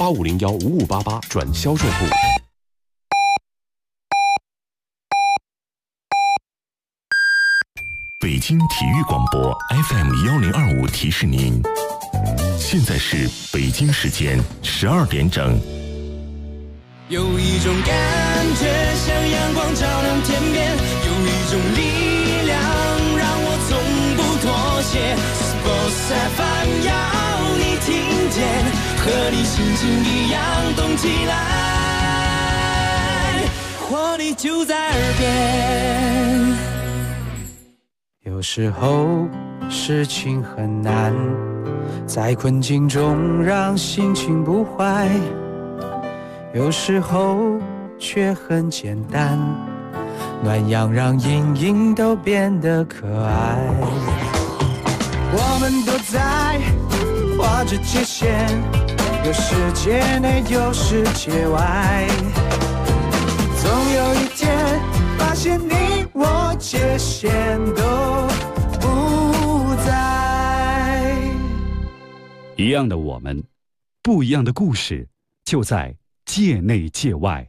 85015588转销售部。 北京体育广播 FM1025提示您，现在是北京时间12点整。 有一种感觉像阳光照亮天边，有一种力量让我从不妥协。Sports FM 要你听见，和你心情一样动起来，活力就在耳边。 有时候事情很难，在困境中让心情不坏，有时候却很简单，暖阳让阴影都变得可爱。我们都在画着界限，有世界内有世界外，总有一天发现你我界限都不在。 一样的我们，不一样的故事，就在界内界外。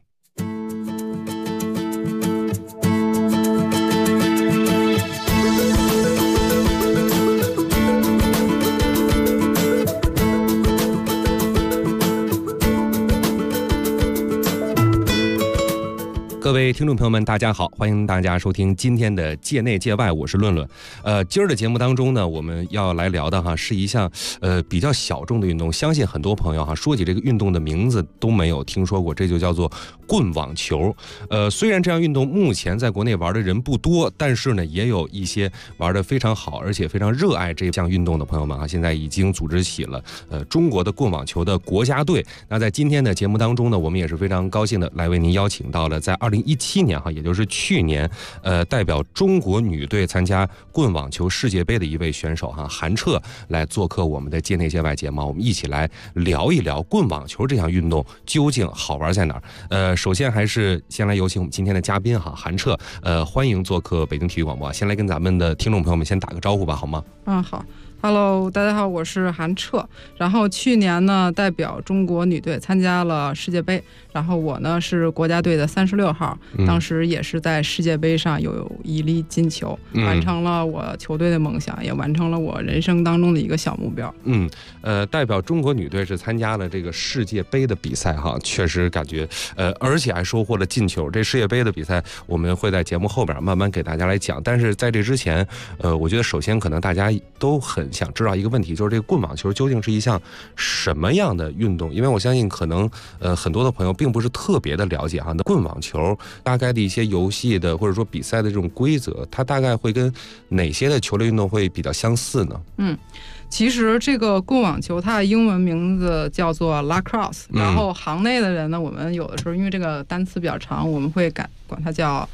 各位听众朋友们，大家好，欢迎大家收听今天的界内界外，我是论论。今儿的节目当中呢，我们要来聊的是一项比较小众的运动，相信很多朋友说起这个运动的名字都没有听说过，这就叫做棍网球。虽然这项运动目前在国内玩的人不多，但是呢，也有一些玩的非常好，而且非常热爱这项运动的朋友们现在已经组织起了中国的棍网球的国家队。那在今天的节目当中呢，我们也是非常高兴的来为您邀请到了在2017年也就是去年代表中国女队参加棍网球世界杯的一位选手韩彻来做客我们的界内界外节目，我们一起来聊一聊棍网球这项运动究竟好玩在哪儿。首先还是先来有请我们今天的嘉宾韩彻，欢迎做客北京体育广播。先来跟咱们的听众朋友们先打个招呼吧，好吗？ 好。Hello， 大家好，我是韩彻。然后去年呢，代表中国女队参加了世界杯，然后我呢是国家队的36号，当时也是在世界杯上有一粒金球，完成了我球队的梦想，也完成了我人生当中的一个小目标。 代表中国女队是参加了这个世界杯的比赛确实感觉而且还收获了金球。这世界杯的比赛我们会在节目后边慢慢给大家来讲，但是在这之前我觉得首先可能大家都很想知道一个问题，就是这个棍网球究竟是一项什么样的运动？因为我相信可能很多的朋友并不是特别的了解那棍网球大概的一些游戏的或者说比赛的这种规则，它大概会跟哪些的球类运动会比较相似呢？ 其实这个棍网球它的英文名字叫做 lacrosse，然后行内的人呢，我们有的时候因为这个单词比较长，我们会管它叫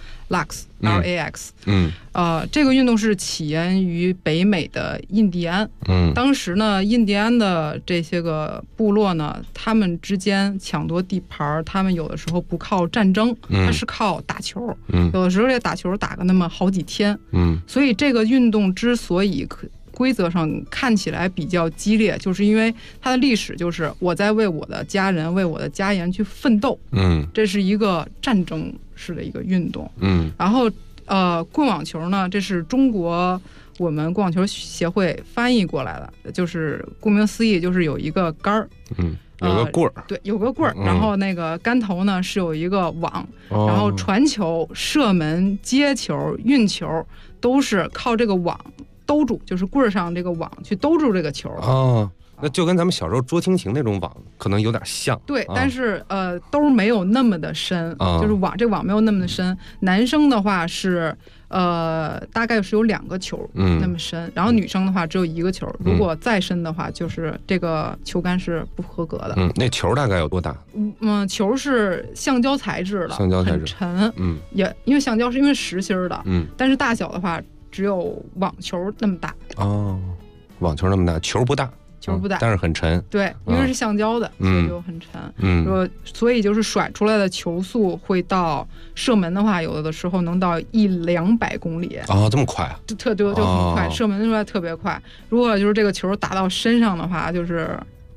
LAX。这个运动是起源于北美的印第安。当时呢，印第安的这些个部落呢，他们之间抢夺地盘，他们有的时候不靠战争，它是靠打球。有的时候这打球打个那么好几天。所以这个运动之所以规则上看起来比较激烈，就是因为它的历史就是我在为我的家人、为我的家园去奋斗。这是一个战争式的一个运动。然后棍网球呢，这是中国我们棍网球协会翻译过来的，就是顾名思义，就是有一个杆儿。 有个棍儿， 对，有个棍儿，然后那个杆头呢是有一个网，然后传球、射门、接球、运球都是靠这个网兜住，就是棍儿上这个网去兜住这个球。 那就跟咱们小时候捉蜻蜓那种网可能有点像。 对，但是兜没有那么的深，就是这网没有那么的深。男生的话是大概是有2个球那么深，然后女生的话只有1个球，如果再深的话就是这个球杆是不合格的。 那球大概有多大？ 球是橡胶材质的， 橡胶材质很沉。也因为橡胶是因为实心的，但是大小的话只有网球那么大。 网球那么大，球不大，但是很沉。 对，因为是橡胶的，所以就很沉。所以就是甩出来的球速会到射门的话，有的时候能到100-200公里。 这么快？ 就很快，射门出来特别快。如果就是这个球打到身上的话，就是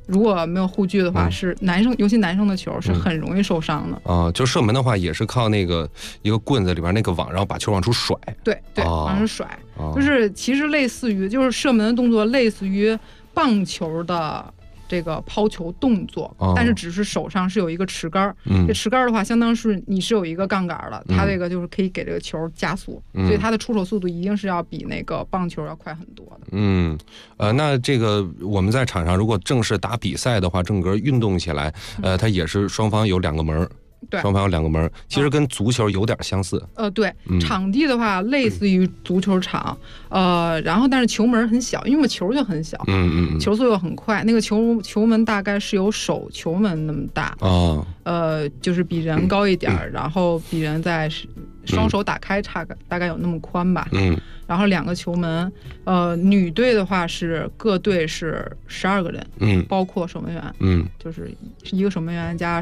如果没有护具的话，是男生，尤其男生的球是很容易受伤的。 就射门的话，也是靠那个一个棍子里边那个网，然后把球往出甩。 对，往出甩，就是其实类似于就是射门的动作，类似于棒球的这个抛球动作，但是只是手上是有一个持杆，这持杆的话，相当是你是有一个杠杆的，它这个就是可以给这个球加速，所以它的出手速度一定是要比那个棒球要快很多的。 那这个我们在场上如果正式打比赛的话，正格运动起来，它也是双方有2个门。 对， 双方有2个门，其实跟足球有点相似。 对，场地的话类似于足球场，然后但是球门很小，因为球就很小，球速又很快，那个球门大概是有手球门那么大，就是比人高一点，然后比人在双手打开大概有那么宽吧，然后2个球门，女队的话是各队是12个人，包括守门员，就是一个守门员加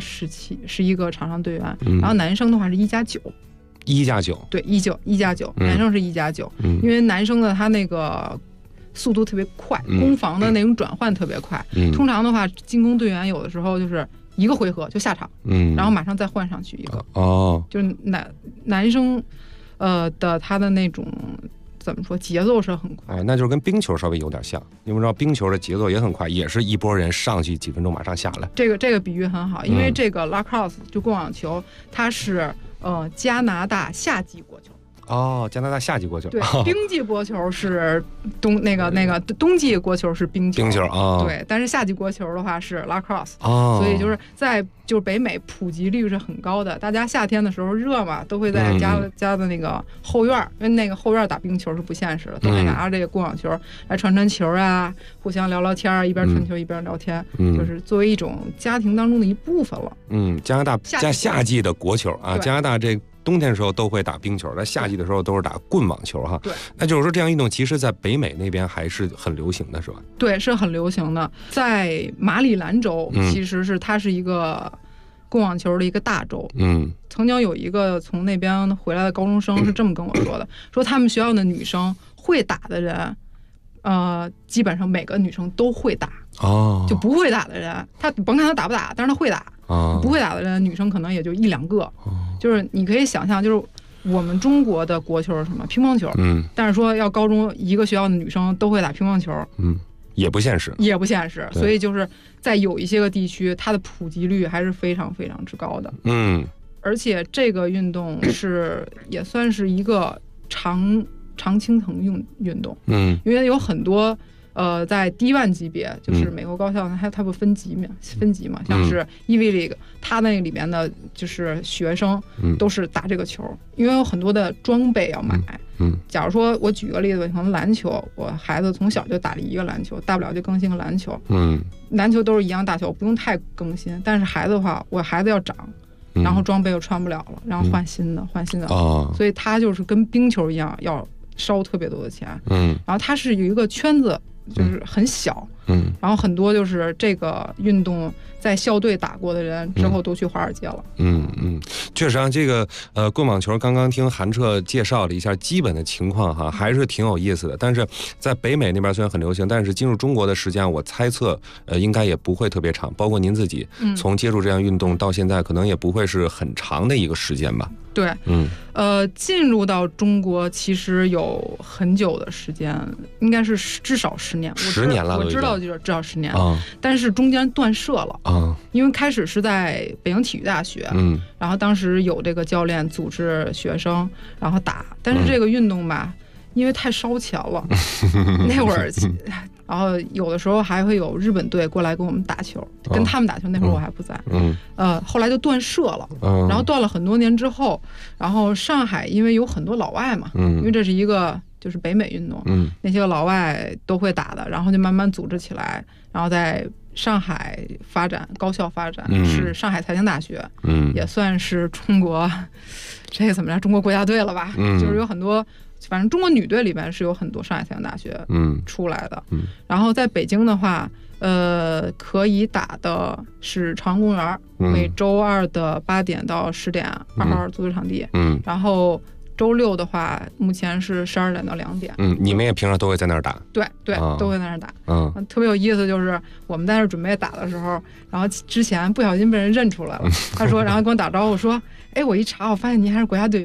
11个场上队员，然后男生的话是1+9，1+9，对，1+9，男生是1+9，因为男生的他那个速度特别快，攻防的那种转换特别快，通常的话进攻队员有的时候就是1个回合就下场，然后马上再换上去一个，就是男生的他的那种怎么说节奏是很快， 那就是跟冰球稍微有点像，因为知道冰球的节奏也很快，也是一波人上去几分钟马上下来。 这个比喻很好，因为这个 lacrosse 就棍网球，它是加拿大夏季国球。 加拿大夏季国球。 对，冰季国球是冬季国球是冰球。对，但是夏季国球的话是 lacrosse。所以就是北美普及率是很高的，大家夏天的时候热嘛，都会在家的那个后院，因为那个后院打冰球是不现实的，都会拿着这个棍网球来传球啊，互相聊聊天，一边传球一边聊天，就是作为一种家庭当中的一部分了。 加拿大夏季的国球啊，加拿大这冬天的时候都会打冰球，在夏季的时候都是打棍网球哈。 对， 那就是说这样运动其实在北美那边还是很流行的，是吧？ 对，是很流行的。在马里兰州，其实它是一个棍网球的一个大州。曾经有一个从那边回来的高中生是这么跟我说的，说他们学校的女生会打的人，基本上每个女生都会打。就不会打的人，他甭看他打不打，但是他会打。不会打的人，女生可能也就1-2个。就是你可以想象，就是我们中国的国球是什么？乒乓球。但是说要高中一个学校的女生都会打乒乓球， 也不现实。 所以就是在有一些个地区，它的普及率还是非常非常之高的。而且这个运动也算是一个常青藤运动。因为有很多。在D1级别，就是美国高校它不分级嘛，像是 Ivy League， 它那里面的就是学生都是打这个球，因为有很多的装备要买。假如说我举个例子，可能篮球，我孩子从小就打了一个篮球，大不了就更新个篮球。篮球都是一样大小，不用太更新。但是孩子的话，我孩子要长，然后装备又穿不了了，然后换新的，所以它就是跟冰球一样，要烧特别多的钱。然后它是有一个圈子。就是很小，然后很多就是这个运动在校队打过的人之后都去华尔街了。 确实啊，这个棍网球刚刚听韩彻介绍了一下基本的情况哈，还是挺有意思的。但是在北美那边虽然很流行，但是进入中国的时间，我猜测应该也不会特别长。包括您自己从接触这项运动到现在，可能也不会是很长的一个时间吧。 对，进入到中国其实有很久的时间，应该是至少10年。 10年了， 我知道就是至少10年，但是中间断舍了因为开始是在北京体育大学，然后当时有这个教练组织学生然后打，但是这个运动吧，因为太烧钱了，那会儿。然后有的时候还会有日本队过来跟我们打球，跟他们打球，那会儿我还不在。后来就断舍了，然后断了很多年之后，然后上海因为有很多老外嘛，因为这是一个就是北美运动，那些个老外都会打的，然后就慢慢组织起来，然后在上海发展，高校发展，是上海财经大学，也算是中国这个怎么着，中国国家队了吧？就是有很多。反正中国女队里面是有很多上海财经大学出来的，然后在北京的话，可以打的是朝阳公园，每周2的8点到10点，2号足球场地，然后周六的话，目前是12点到2点。 你们也平常都会在那儿打？ 对，都会在那儿打。特别有意思，就是我们在那儿准备打的时候，然后之前不小心被人认出来了。他说，然后跟我打招呼说：“哎，我一查，我发现您还是国家队员。”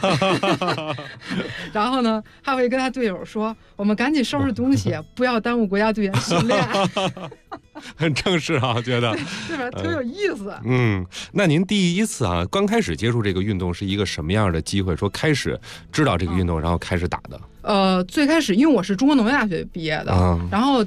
然后呢，他会跟他队友说：“我们赶紧收拾东西，不要耽误国家队员训练。” 很正式啊，觉得对吧？特有意思。 那您第一次刚开始接触这个运动是一个什么样的机会？说开始知道这个运动，然后开始打的？ 最开始因为我是中国农业大学毕业的，然后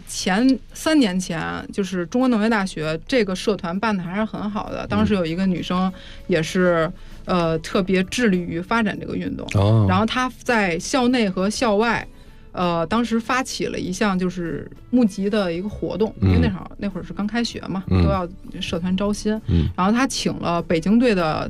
3年前就是中国农业大学这个社团办的还是很好的。当时有一个女生也是特别致力于发展这个运动，然后她在校内和校外。当时发起了一项就是募集的一个活动，因为那会儿是刚开学嘛，都要社团招新。然后他请了北京队的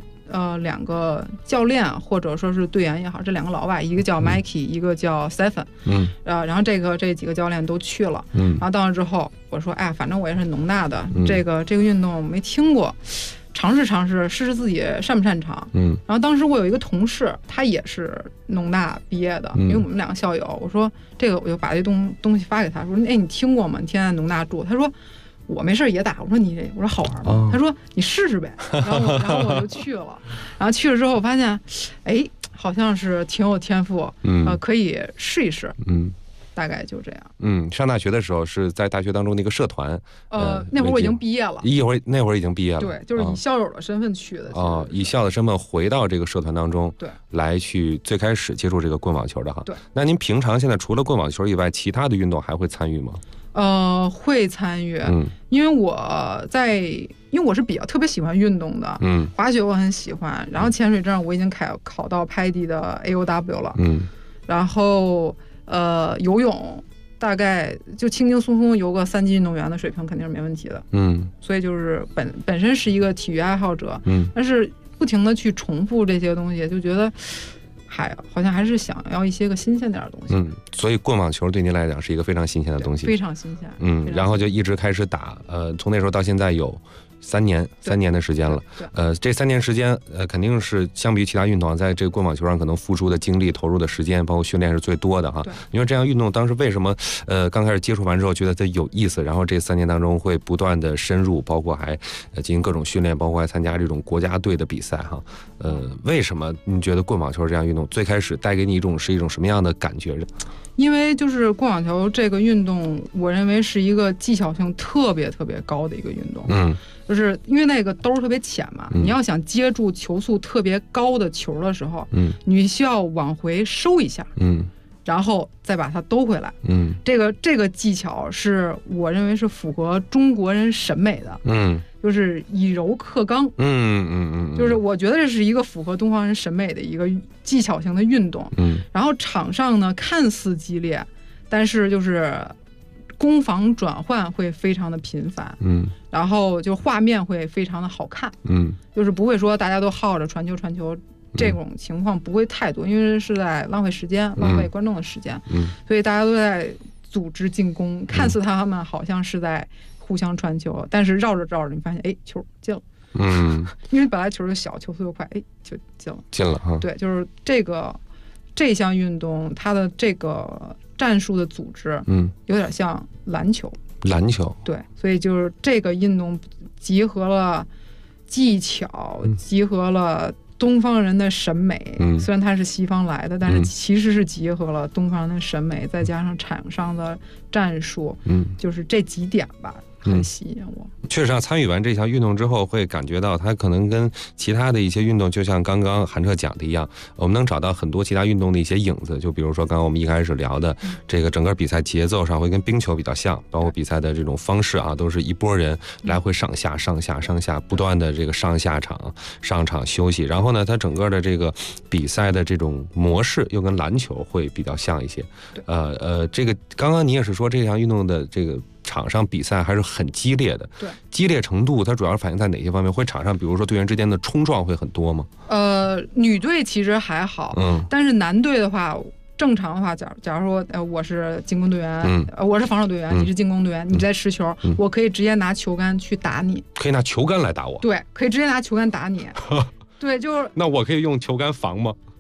2个教练或者说是队员也好，这2个老外，一个叫 Mikey，一个叫 Stephen。然后这几个教练都去了。然后到那之后，我说，哎，反正我也是农大的，这个运动没听过。尝试试试自己擅不擅长。然后当时我有一个同事，他也是农大毕业的，因为我们2个校友。我说这个，我就把这东西发给他，说，哎，你听过吗？你天天在农大住。他说我没事也打。我说好玩吗？他说你试试呗。然后我就去了。然后去了之后，我发现，哎，好像是挺有天赋，可以试一试。大概就这样。 上大学的时候是在大学当中的一个社团。 那会儿我已经毕业了。 那会儿已经毕业了。 对，就是以校友的身份去的。 以校的身份回到这个社团当中， 对， 来去最开始接触这个棍网球的哈。 对。 那您平常现在除了棍网球以外，其他的运动还会参与吗？ 会参与。因为我是比较特别喜欢运动的。滑雪我很喜欢，然后潜水证我已经考到拍地的 AOW 了。然后。游泳大概就轻轻松松游个3级运动员的水平肯定是没问题的。所以就是本身是一个体育爱好者。但是不停的去重复这些东西，就觉得好像还是想要一些个新鲜点的东西。 所以棍网球对您来讲是一个非常新鲜的东西。 非常新鲜。 然后就一直开始打，从那时候到现在有3年的时间了。这3年时间，肯定是相比于其他运动，在这个棍网球上可能付出的精力、投入的时间，包括训练是最多的哈。因为这样运动当时为什么刚开始接触完之后觉得它有意思，然后这3年当中会不断的深入，包括还进行各种训练，包括还参加这种国家队的比赛哈。为什么你觉得棍网球这样运动最开始带给你是一种什么样的感觉？ 因为就是棍网球这个运动，我认为是一个技巧性特别特别高的一个运动。就是因为那个兜特别浅嘛，你要想接住球速特别高的球的时候，你需要往回收一下，然后再把它兜回来。这个技巧是我认为是符合中国人审美的。就是以柔克刚。就是我觉得这是一个符合东方人审美的一个技巧性的运动。然后场上呢看似激烈，但是就是攻防转换会非常的频繁。然后就画面会非常的好看。就是不会说大家都耗着传球，这种情况不会太多，因为是在浪费时间，浪费观众的时间。所以大家都在组织进攻，看似他们好像是在互相传球，但是绕着你发现，哎，球进了。因为本来球就小，球速又快，哎，就进了哈。对，就是这项运动它的这个战术的组织，有点像篮球。对，所以就是这个运动集合了技巧，集合了东方人的审美。虽然它是西方来的，但是其实是集合了东方人的审美，再加上场上的战术。就是这几点吧。很吸引我。 确实参与完这项运动之后，会感觉到它可能跟其他的一些运动，就像刚刚韩彻讲的一样，我们能找到很多其他运动的一些影子。就比如说刚刚我们一开始聊的这个整个比赛节奏上会跟冰球比较像，包括比赛的这种方式啊，都是一波人来回上下不断的这个上场休息。然后呢，它整个的这个比赛的这种模式又跟篮球会比较像一些。这个刚刚你也是说这项运动的这个场上比赛还是很激烈的。 对， 激烈程度它主要反映在哪些方面？会场上比如说队员之间的冲撞会很多吗？ 女队其实还好，但是男队的话，正常的话，假如说我是进攻队员，我是防守队员，你是进攻队员，你在持球，我可以直接拿球杆去打你。 可以拿球杆来打我？ 对，可以直接拿球杆打你。对，就是那我可以用球杆防吗？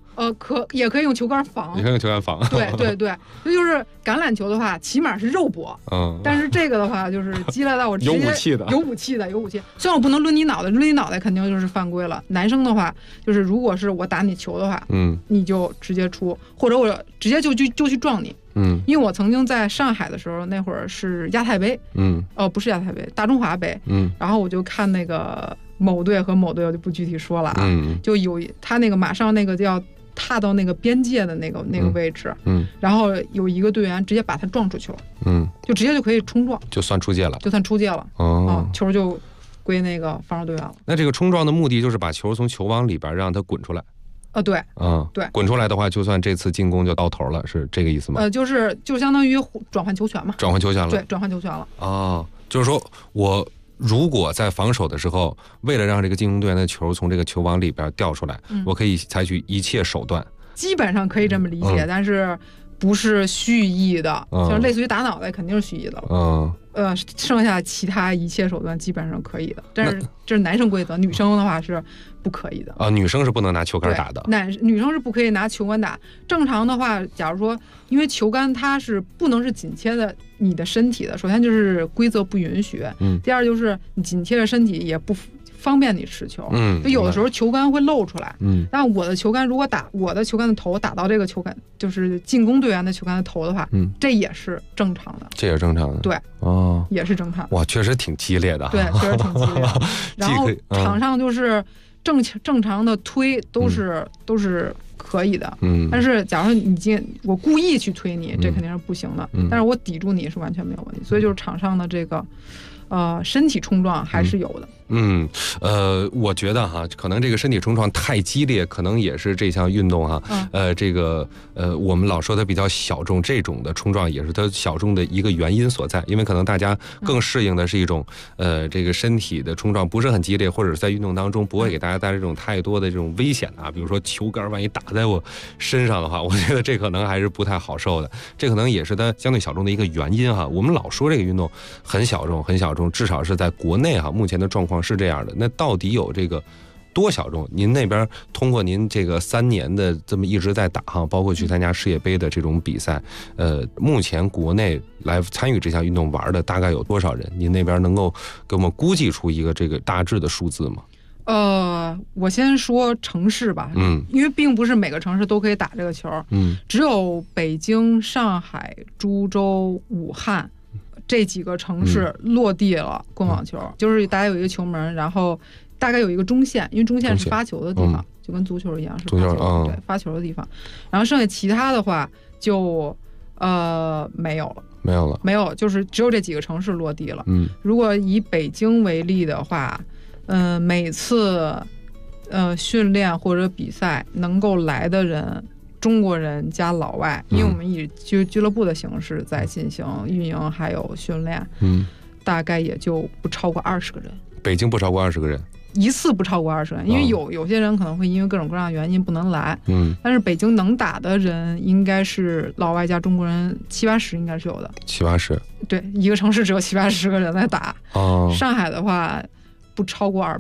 也可以用球杆防， 也可以用球杆防。 对对对，这就是橄榄球的话，起码是肉搏，但是这个的话就是激烈到我直接有武器的。 虽然我不能抡你脑袋，抡你脑袋肯定就是犯规了。男生的话，就是如果是我打你球的话，你就直接出，或者我直接就去撞你。因为我曾经在上海的时候，那会儿是亚太杯，不是亚太杯，大中华杯，然后我就看那个某队和某队，我就不具体说了啊，就有他那个马上那个就要踏到那个边界的那个位置，然后有一个队员直接把他撞出去了，就直接就可以冲撞， 就算出界了， 球就归那个防守队员了。 那这个冲撞的目的就是把球从球网里边让它滚出来。 对，对， 滚出来的话，就算这次进攻就到头了，是这个意思吗？ 就相当于转换球权嘛。转换球权了。对，转换球权了。 就是说我如果在防守的时候，为了让这个进攻队员的球从这个球网里边掉出来，我可以采取一切手段。 基本上可以这么理解，但是不是蓄意的，像类似于打脑袋肯定是蓄意的。剩下其他一切手段基本上可以的，但是这是男生规则，女生的话是不可以的。 女生是不能拿球杆打的。 女生是不可以拿球杆打。正常的话，假如说，因为球杆它是不能是紧贴的你的身体的，首先就是规则不允许，第二就是你紧贴着身体也不方便你持球，有的时候球杆会露出来，但我的球杆如果打我的球杆的头打到这个球杆，就是进攻队员的球杆的头的话，这也是正常的，对，也是正常的。 哇，确实挺激烈的， 对，确实挺激烈的。然后场上就是正常的推都是可以的，但是假如我故意去推你，这肯定是不行的，但是我抵住你是完全没有问题，所以就是场上的这个身体冲撞还是有的。 我觉得哈，可能这个身体冲撞太激烈，可能也是这项运动哈，我们老说它比较小众，这种的冲撞也是它小众的一个原因所在，因为可能大家更适应的是一种这个身体的冲撞不是很激烈，或者在运动当中不会给大家带来这种太多的这种危险啊，比如说球杆万一打在我身上的话，我觉得这可能还是不太好受的，这可能也是它相对小众的一个原因哈。我们老说这个运动很小众，至少是在国内哈，目前的状况是这样的。那到底有这个多小众？您那边通过您这个3年的这么一直在打哈，包括去参加世界杯的这种比赛，目前国内来参与这项运动玩的大概有多少人？您那边能够给我们估计出一个这个大致的数字吗？ 我先说城市吧，因为并不是每个城市都可以打这个球，只有北京、上海、株洲、武汉这几个城市落地了棍网球，就是大家有一个球门，然后大概有一个中线，因为中线是发球的地方，就跟足球一样是发球，对，发球的地方。然后剩下其他的话就没有了，就是只有这几个城市落地了。如果以北京为例的话，每次训练或者比赛能够来的人，中国人加老外，因为我们以俱乐部的形式在进行运营还有训练，大概也就不超过20个人。 北京不超过20个人， 一次不超过20个人，因为有些人可能会因为各种各样的原因不能来，但是北京能打的人应该是老外加中国人70-80应该是有的 ，70-80，对， 一个城市只有70-80个人在打。上海的话不超过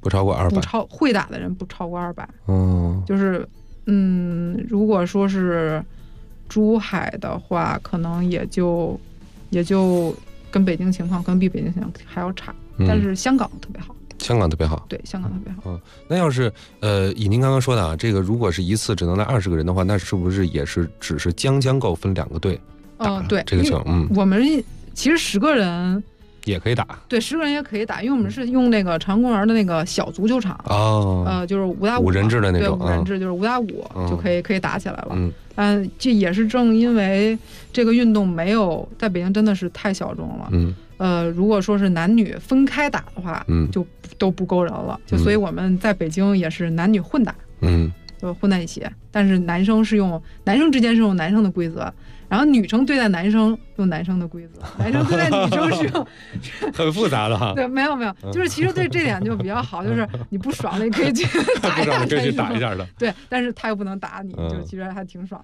200，会打的人不超过200，就是如果说是珠海的话，可能也就跟北京情况可能比北京情况还要差，但是香港特别好。对，香港特别好。 那要是以您刚刚说的啊，这个如果是一次只能来20个人的话，那是不是也是只是将够分2个队打对这个球？ 我们其实10个人也可以打， 对，10个人也可以打，因为我们是用那个长安公园的那个小足球场，就是5打5， 五人制的那种， 对，5人制就是5打5就可以打起来了。这也是正因为这个运动没有在北京真的是太小众了。如果说是男女分开打的话，就都不够人了。所以我们在北京也是男女混打，就混在一起。但是男生之间是用男生的规则。然后女生对待男生用男生的规则，男生对待女生是用很复杂的哈。 对，没有，就是其实对这点就比较好，就是你不爽了，你可以去打一下， 可以去打一下的。 对，但是他又不能打你，就其实还挺爽的。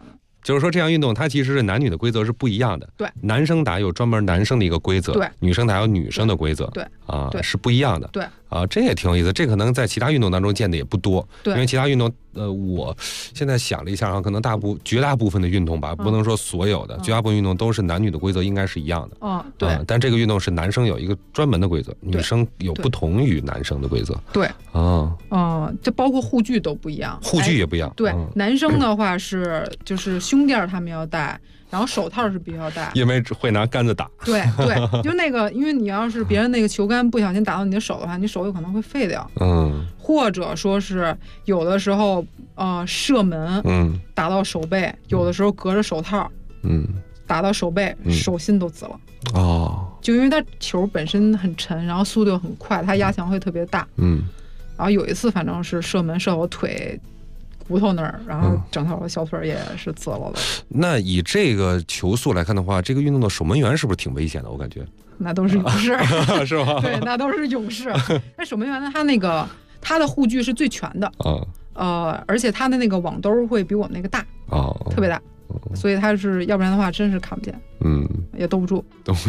就是说这项运动它其实是男女的规则是不一样的。 对， 男生打有专门男生的一个规则， 对， 女生打有女生的规则， 对， 对，是不一样的。 对， 这也挺有意思，这可能在其他运动当中见的也不多。 对， 因为其他运动，我现在想了一下可能绝大部分的运动吧，不能说所有的，绝大部分运动都是男女的规则应该是一样的。 对。 但这个运动是男生有一个专门的规则，女生有不同于男生的规则。 对。这包括护具都不一样， 护具也不一样。 对，男生的话就是胸垫他们要戴，然后手套是必须要戴， 因为会拿杆子打。 对，就那个，因为你要是别人那个球杆不小心打到你的手的话，你手有可能会废掉。或者说是有的时候射门，打到手背，有的时候隔着手套，打到手背，手心都紫了。就因为它球本身很沉，然后速度又很快，它压强会特别大。然后有一次反正是射门射我腿骨头那儿，然后整条小腿也是紫了的。那以这个球速来看的话，这个运动的守门员是不是挺危险的？我感觉那都是勇士， 是吧？ 对，那都是勇士。那守门员呢，他的护具是最全的，而且他的那个网兜会比我们那个大，特别大。所以他是要不然的话真是看不见，也兜不住。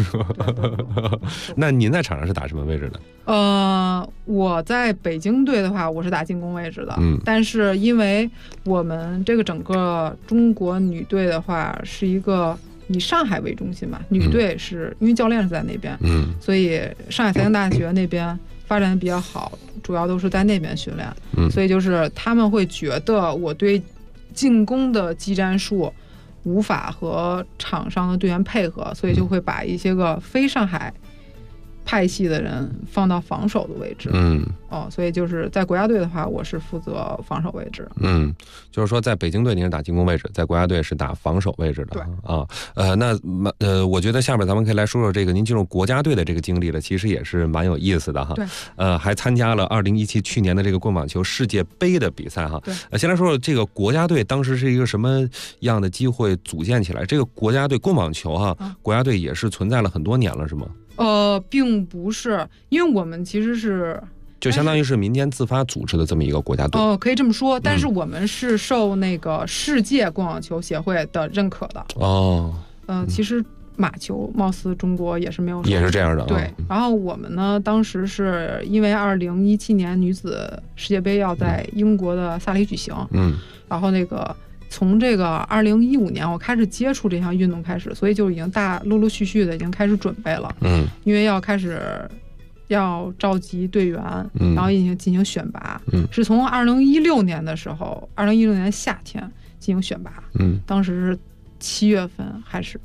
那您在场上是打什么位置的？ 我在北京队的话，我是打进攻位置的。但是因为我们这个整个中国女队的话是一个以上海为中心嘛，女队是因为教练是在那边，所以上海财经大学那边发展的比较好，主要都是在那边训练。所以就是他们会觉得我对进攻的技战术无法和场上的队员配合，所以就会把一些个非上海派系的人放到防守的位置。所以就是在国家队的话，我是负责防守位置。就是说在北京队您是打进攻位置，在国家队是打防守位置的。对我觉得下面咱们可以来说说这个您进入国家队的这个经历了，其实也是蛮有意思的哈。 对， 还参加了2017去年的这个棍网球世界杯的比赛哈。 对， 先来说说这个国家队当时是一个什么样的机会组建起来？这个国家队棍网球哈，国家队也是存在了很多年了，是吗？ 并不是，因为我们其实是就相当于是民间自发组织的这么一个国家队。 可以这么说，但是我们是受那个世界棍网球协会的认可的。其实马球貌似中国也是没有， 也是这样的。 对，然后我们呢，当时是因为2017年女子世界杯要在英国的萨里举行，然后那个从这个2015年我开始接触这项运动开始，所以就已经陆陆续续的已经开始准备了。因为要召集队员，然后进行选拔。是从2016年的时候，2016年夏天进行选拔。当时是7月份还是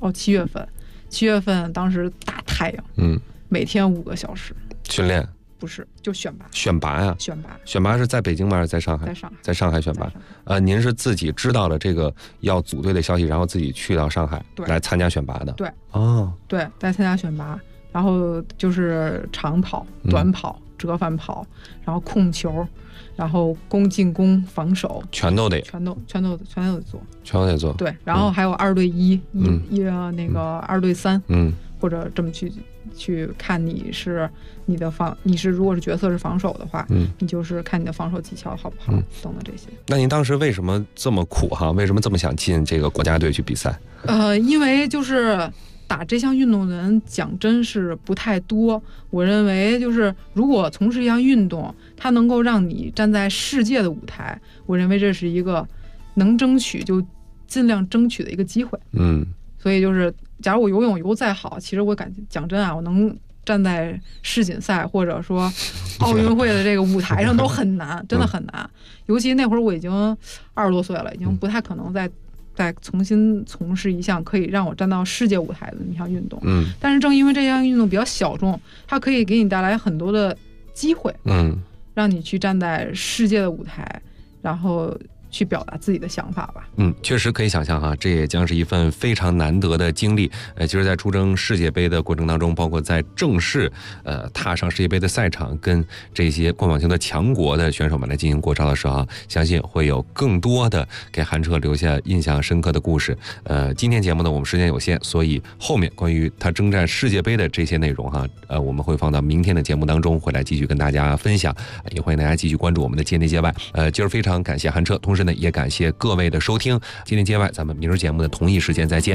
7月份，当时大太阳。每天5个小时训练。 不是，就选拔呀。选拔是在北京吗？还是在上海？在上海选拔。您是自己知道了这个要组队的消息，然后自己去到上海来参加选拔的。 对，对，来参加选拔，然后就是长跑、短跑、折返跑，然后控球，然后进攻、防守，全都得做。对，然后还有2对1，那个2对3，或者这么去看你是如果是角色是防守的话，你就是看你的防守技巧好不好，等等这些。 那您当时为什么这么苦哈？为什么这么想进这个国家队去比赛？ 因为就是打这项运动的人讲真是不太多。我认为就是如果从事一项运动，它能够让你站在世界的舞台，我认为这是一个能争取就尽量争取的一个机会。所以就是假如我游泳游再好，其实我讲真啊，我能站在世锦赛或者说奥运会的这个舞台上都很难，真的很难。尤其那会儿我已经20多岁了，已经不太可能再重新从事一项可以让我站到世界舞台的一项运动。但是正因为这项运动比较小众，它可以给你带来很多的机会，让你去站在世界的舞台，然后去表达自己的想法吧。 确实可以想象哈，这也将是一份非常难得的经历。其实在出征世界杯的过程当中，包括在正式踏上世界杯的赛场，跟这些棍网球的强国的选手们来进行过招的时候，相信会有更多的给韩澈留下印象深刻的故事。今天节目呢，我们时间有限，所以后面关于他征战世界杯的这些内容哈，我们会放到明天的节目当中，会来继续跟大家分享。也欢迎大家继续关注我们的界内界外。今儿非常感谢韩澈，同时时呢，也感谢各位的收听。今天街外，咱们明日节目的同一时间再见。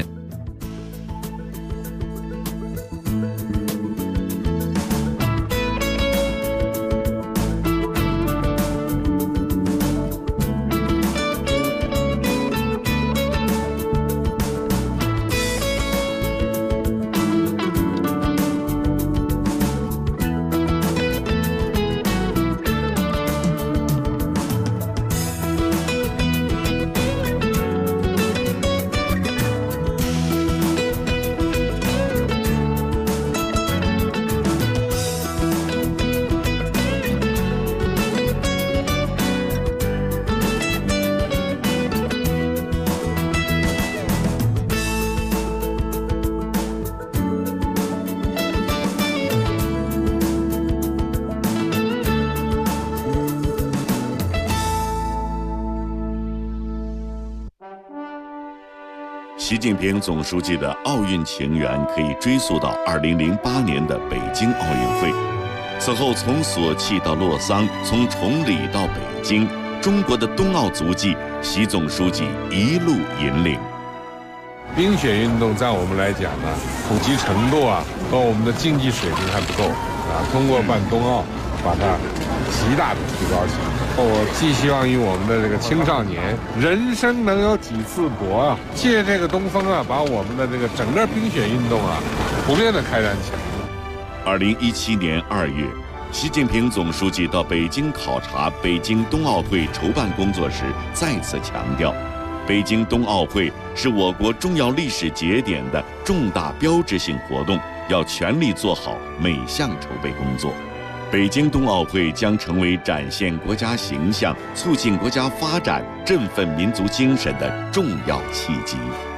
习近平总书记的奥运情缘可以追溯到2008年的北京奥运会。此后，从索契到洛桑，从崇礼到北京，中国的冬奥足迹，习总书记一路引领。 冰雪运动在我们来讲呢，普及程度和我们的竞技水平还不够通过办冬奥，把它极大的提高起来。我寄希望于我们的这个青少年，人生能有几次搏借这个东风把我们的这个整个冰雪运动普遍的开展起来。 2017年2月，习近平总书记到北京考察北京冬奥会筹办工作时，再次强调，北京冬奥会是我国重要历史节点的重大标志性活动，要全力做好每项筹备工作。北京冬奥会将成为展现国家形象、促进国家发展、振奋民族精神的重要契机。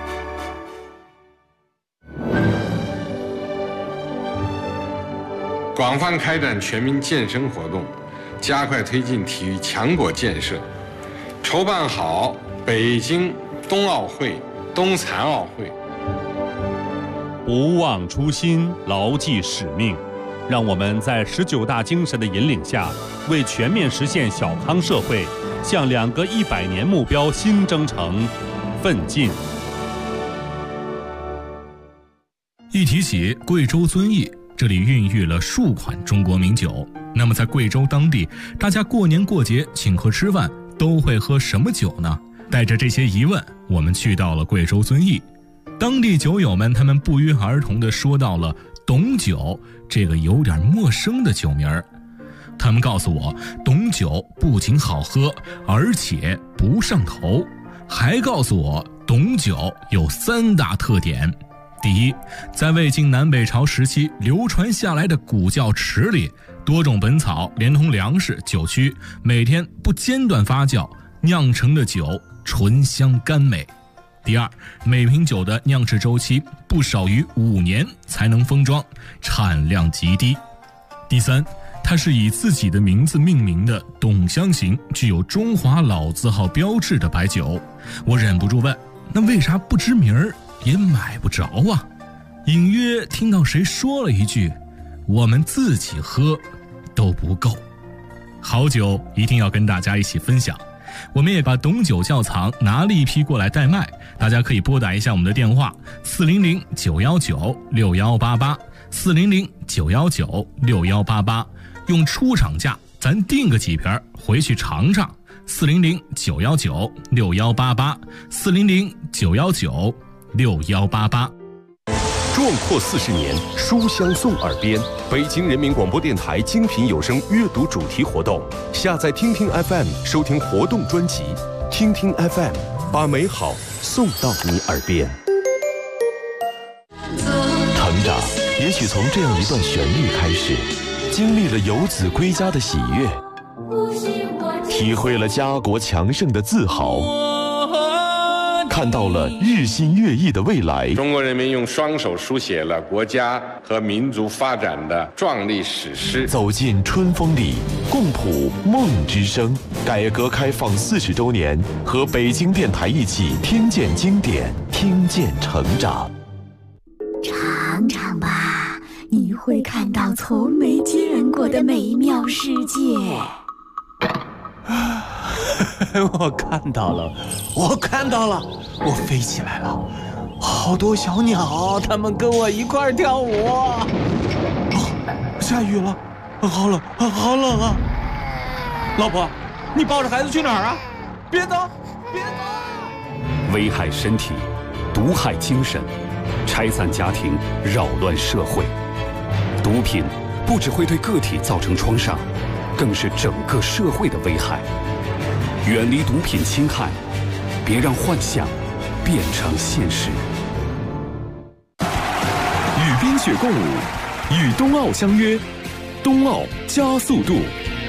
广泛开展全民健身活动，加快推进体育强国建设，筹办好北京冬奥会、冬残奥会。 不忘初心，牢记使命。让我们在19大精神的引领下，为全面实现小康社会，向2个100年目标新征程奋进。 一提起贵州遵义，这里孕育了数款中国名酒。那么在贵州当地，大家过年过节请客吃饭都会喝什么酒呢？带着这些疑问，我们去到了贵州遵义。当地酒友们他们不约而同地说到了董酒这个有点陌生的酒名儿。他们告诉我，董酒不仅好喝，而且不上头，还告诉我董酒有3大特点。第一，在魏晋南北朝时期流传下来的古窖池里，多种本草连同粮食、酒曲，每天不间断发酵酿成的酒醇香甘美。第二，每瓶酒的酿制周期不少于5年才能封装，产量极低。第三，它是以自己的名字命名的董香型，具有中华老字号标志的白酒。我忍不住问，那为啥不知名儿也买不着啊？隐约听到谁说了一句，我们自己喝都不够。好酒一定要跟大家一起分享。我们也把董酒窖藏拿了一批过来代卖，大家可以拨打一下我们的电话400-919-6188 400-919-6188，用出厂价咱订个几瓶回去尝尝。400-919-6188 400-919-6188。 壮阔40年，书香送耳边。北京人民广播电台精品有声阅读主题活动，下载听听 FM 收听活动专辑，听听 FM 把美好送到你耳边。 成长也许从这样一段旋律开始，经历了游子归家的喜悦，体会了家国强盛的自豪，看到了日新月异的未来。 中国人民用双手书写了国家和民族发展的壮丽史诗。 走进春风里，共谱梦之声。改革开放40周年，和北京电台一起听见经典，听见成长。 尝尝吧，你会看到从没见过的美妙世界。 我看到了，我飞起来了，好多小鸟，它们跟我一块儿跳舞。下雨了，好冷啊！老婆，你抱着孩子去哪儿啊？别走！ 危害身体，毒害精神，拆散家庭，扰乱社会。毒品不只会对个体造成创伤，更是整个社会的危害。远离毒品侵害，别让幻想变成现实。 与冰雪共舞，与冬奥相约，冬奥加速度。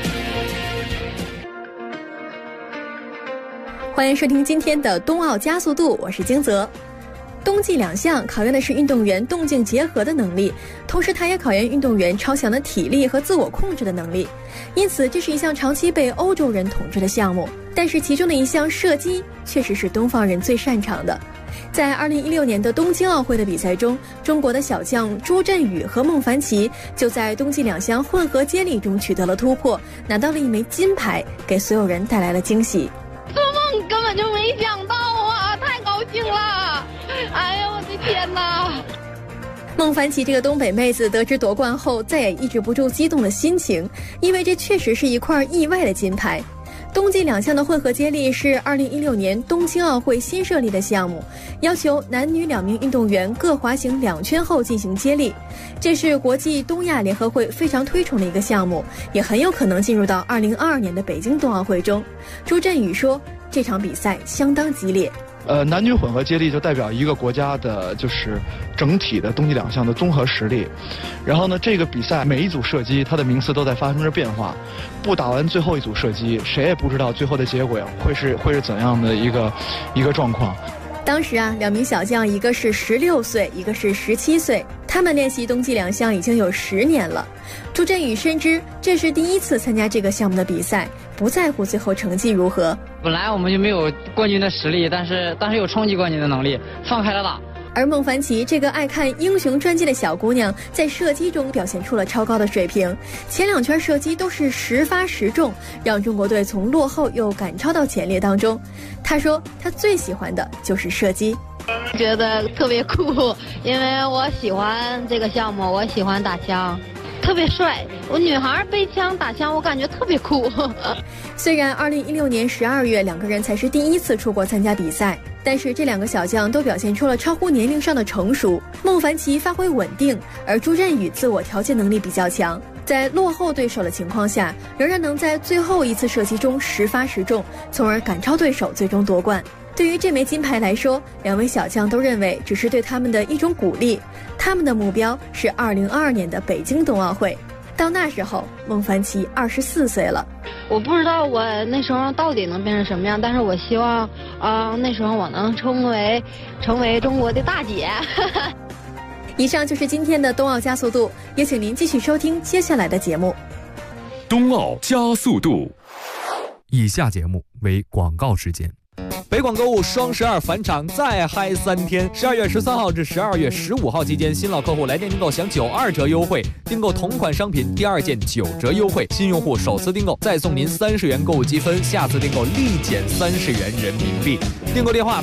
欢迎收听今天的冬奥加速度，我是金泽。冬季两项考验的是运动员动静结合的能力，同时它也考验运动员超强的体力和自我控制的能力，因此这是一项长期被欧洲人统治的项目。但是其中的一项射击确实是东方人最擅长的。在2016年的东京奥会的比赛中，中国的小将朱振宇和孟凡奇就在冬季两项混合接力中取得了突破，拿到了一枚金牌，给所有人带来了惊喜。 做梦根本就没想到啊，太高兴了！哎呀，我的天哪！ 孟凡奇这个东北妹子得知夺冠后，再也抑制不住激动的心情，因为这确实是一块意外的金牌。冬季两项的混合接力是2016年东京奥会新设立的项目，要求男女2名运动员各滑行2圈后进行接力。这是国际东亚联合会非常推崇的一个项目，也很有可能进入到2022年的北京冬奥会中。朱振宇说，这场比赛相当激烈。 男女混合接力就代表一个国家的就是整体的冬季两项的综合实力。然后呢，这个比赛每一组射击它的名次都在发生着变化，不打完最后一组射击，谁也不知道最后的结果会是怎样的一个状况。 当时啊，2名小将，一个是16岁，一个是17岁，他们练习冬季两项已经有10年了。朱振宇深知这是第1次参加这个项目的比赛，不在乎最后成绩如何。 本来我们就没有冠军的实力，但是有冲击冠军的能力，放开了打。 而孟凡奇这个爱看英雄传记的小姑娘，在射击中表现出了超高的水平，前2圈射击都是10发10中，让中国队从落后又赶超到前列当中。她说她最喜欢的就是射击， 觉得特别酷，因为我喜欢这个项目，我喜欢打枪，特别帅。我女孩背枪打枪，我感觉特别酷。 虽然2016年12月2个人才是第1次出国参加比赛，但是这2个小将都表现出了超乎年龄上的成熟。孟凡奇发挥稳定，而朱振宇自我调节能力比较强，在落后对手的情况下，仍然能在最后一次射击中10发10中，从而赶超对手，最终夺冠。对于这枚金牌来说，2位小将都认为只是对他们的一种鼓励，他们的目标是2022年的北京冬奥会。到那时候，孟凡奇24岁了。 我不知道我那时候到底能变成什么样，但是我希望那时候我能成为中国的大姐。 以上就是今天的冬奥加速度，也请您继续收听接下来的节目。 冬奥加速度。 以下节目为广告时间。北广购物双12返场再嗨3天，12月13号至12月15号期间，新老客户来电订购享92折优惠，订购同款商品第2件9折优惠，新用户首次订购再送您30元购物积分，下次订购立减30元人民币。订购电话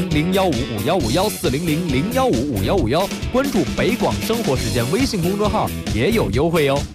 400-015-5151，400-015-5151，关注北广生活时间微信公众号也有优惠哦。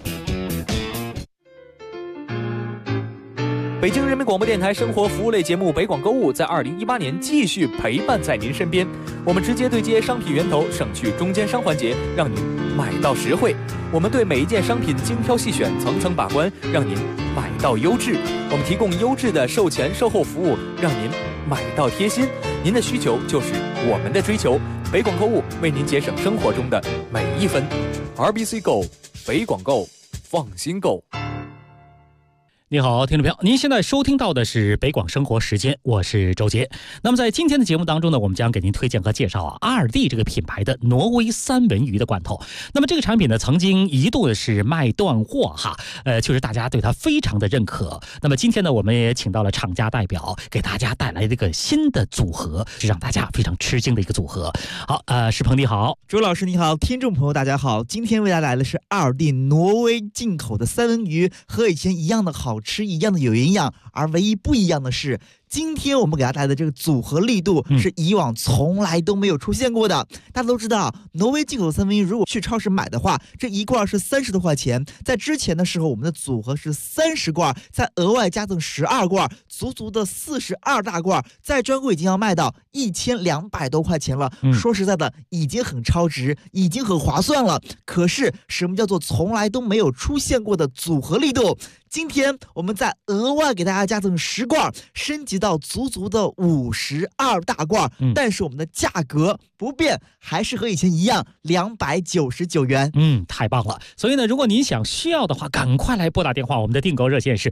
北京人民广播电台生活服务类节目北广购物在2018年继续陪伴在您身边，我们直接对接商品源头，省去中间商环节，让您买到实惠。我们对每一件商品精挑细选，层层把关，让您买到优质。我们提供优质的售前售后服务，让您买到贴心。您的需求就是我们的追求，北广购物为您节省生活中的每一分。RBC Go， 北广购，放心购。 你好，听众朋友，您现在收听到的是北广生活时间，我是周杰。那么在今天的节目当中呢，我们将给您推荐和介绍阿尔蒂这个品牌的挪威三文鱼的罐头。那么这个产品呢，曾经一度的是卖断货哈，确实大家对它非常的认可。那么今天呢，我们也请到了厂家代表，给大家带来这个新的组合，是让大家非常吃惊的一个组合。好，石鹏你好， 周老师你好，听众朋友大家好，今天为大家来的是阿尔蒂挪威进口的三文鱼，和以前一样的好好吃，一样的有营养，而唯一不一样的是，今天我们给大家带来的这个组合力度是以往从来都没有出现过的。大家都知道，挪威进口的三文鱼，如果去超市买的话，这一罐是30多块钱。在之前的时候，我们的组合是30罐，再额外加赠12罐，足足的42大罐，在专柜已经要卖到1200多块钱了。说实在的，已经很超值，已经很划算了。可是什么叫做从来都没有出现过的组合力度？今天我们再额外给大家加赠10罐，升级到足足的52大罐，但是我们的价格不变，还是和以前一样299元。 太棒了！所以呢，如果您需要的话，赶快来拨打电话，我们的订购热线是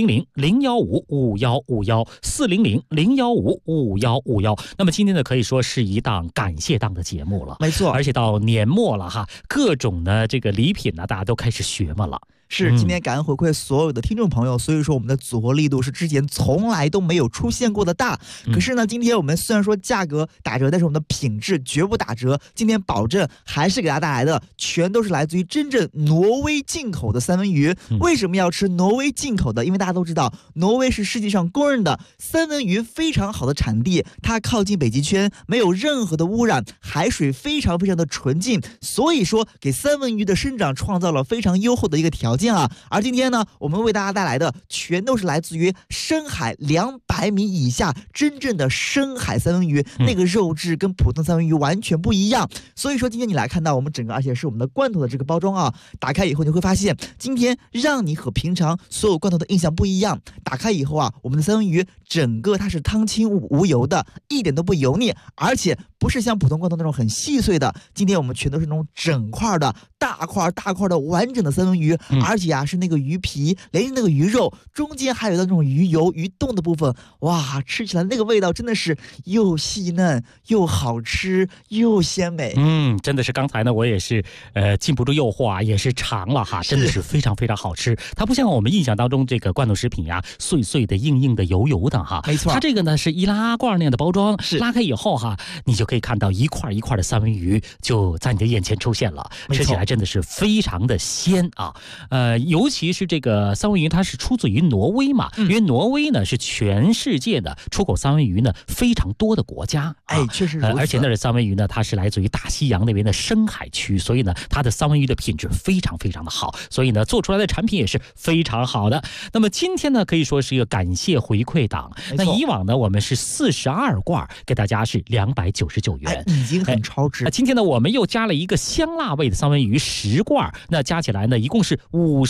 400-015-5151，400-015-5151。那么今天呢，可以说是一档感谢档的节目了， 没错。 而且到年末了哈，各种的这个礼品呢，大家都开始学嘛了。 是，今天感恩回馈所有的听众朋友，所以说我们的组合力度是之前从来都没有出现过的大。可是呢，今天我们虽然说价格打折，但是我们的品质绝不打折。今天保证还是给大家带来的全都是来自于真正挪威进口的三文鱼。为什么要吃挪威进口的？因为大家都知道，挪威是世界上公认的三文鱼非常好的产地，它靠近北极圈，没有任何的污染，海水非常非常的纯净，所以说给三文鱼的生长创造了非常优厚的一个条件。而今天呢，我们为大家带来的全都是来自于深海200米以下真正的深海三文鱼，那个肉质跟普通三文鱼完全不一样。所以说今天你来看到我们整个，而且是我们的罐头的这个包装啊，打开以后你会发现，今天让你和平常所有罐头的印象不一样。打开以后啊，我们的三文鱼整个它是汤清无油的，一点都不油腻，而且不是像普通罐头那种很细碎的，今天我们全都是那种整块的大块的完整的三文鱼，而且啊是那个鱼皮连那个鱼肉中间还有那种鱼油鱼冻的部分，哇，吃起来那个味道真的是又细嫩又好吃又鲜美。 真的是刚才呢我也是禁不住诱惑啊，也是尝了哈，真的是非常非常好吃。它不像我们印象当中这个罐头食品呀，碎碎的硬硬的油油的哈， 没错， 它这个呢是易拉罐那样的包装，拉开以后哈，你就可以看到一块一块的三文鱼就在你的眼前出现了，吃起来真的是非常的鲜啊。尤其是这个三文鱼，它是出自于挪威嘛，因为挪威呢是全世界的出口三文鱼呢非常多的国家， 确实如此。 而且那的三文鱼呢，它是来自于大西洋那边的深海区，所以呢，它的三文鱼的品质非常非常的好，所以呢，做出来的产品也是非常好的。那么今天呢，可以说是一个感谢回馈档。那以往呢，我们是42罐，给大家是299元， 已经很超值。 今天呢，我们又加了一个香辣味的三文鱼10罐，那加起来呢，一共是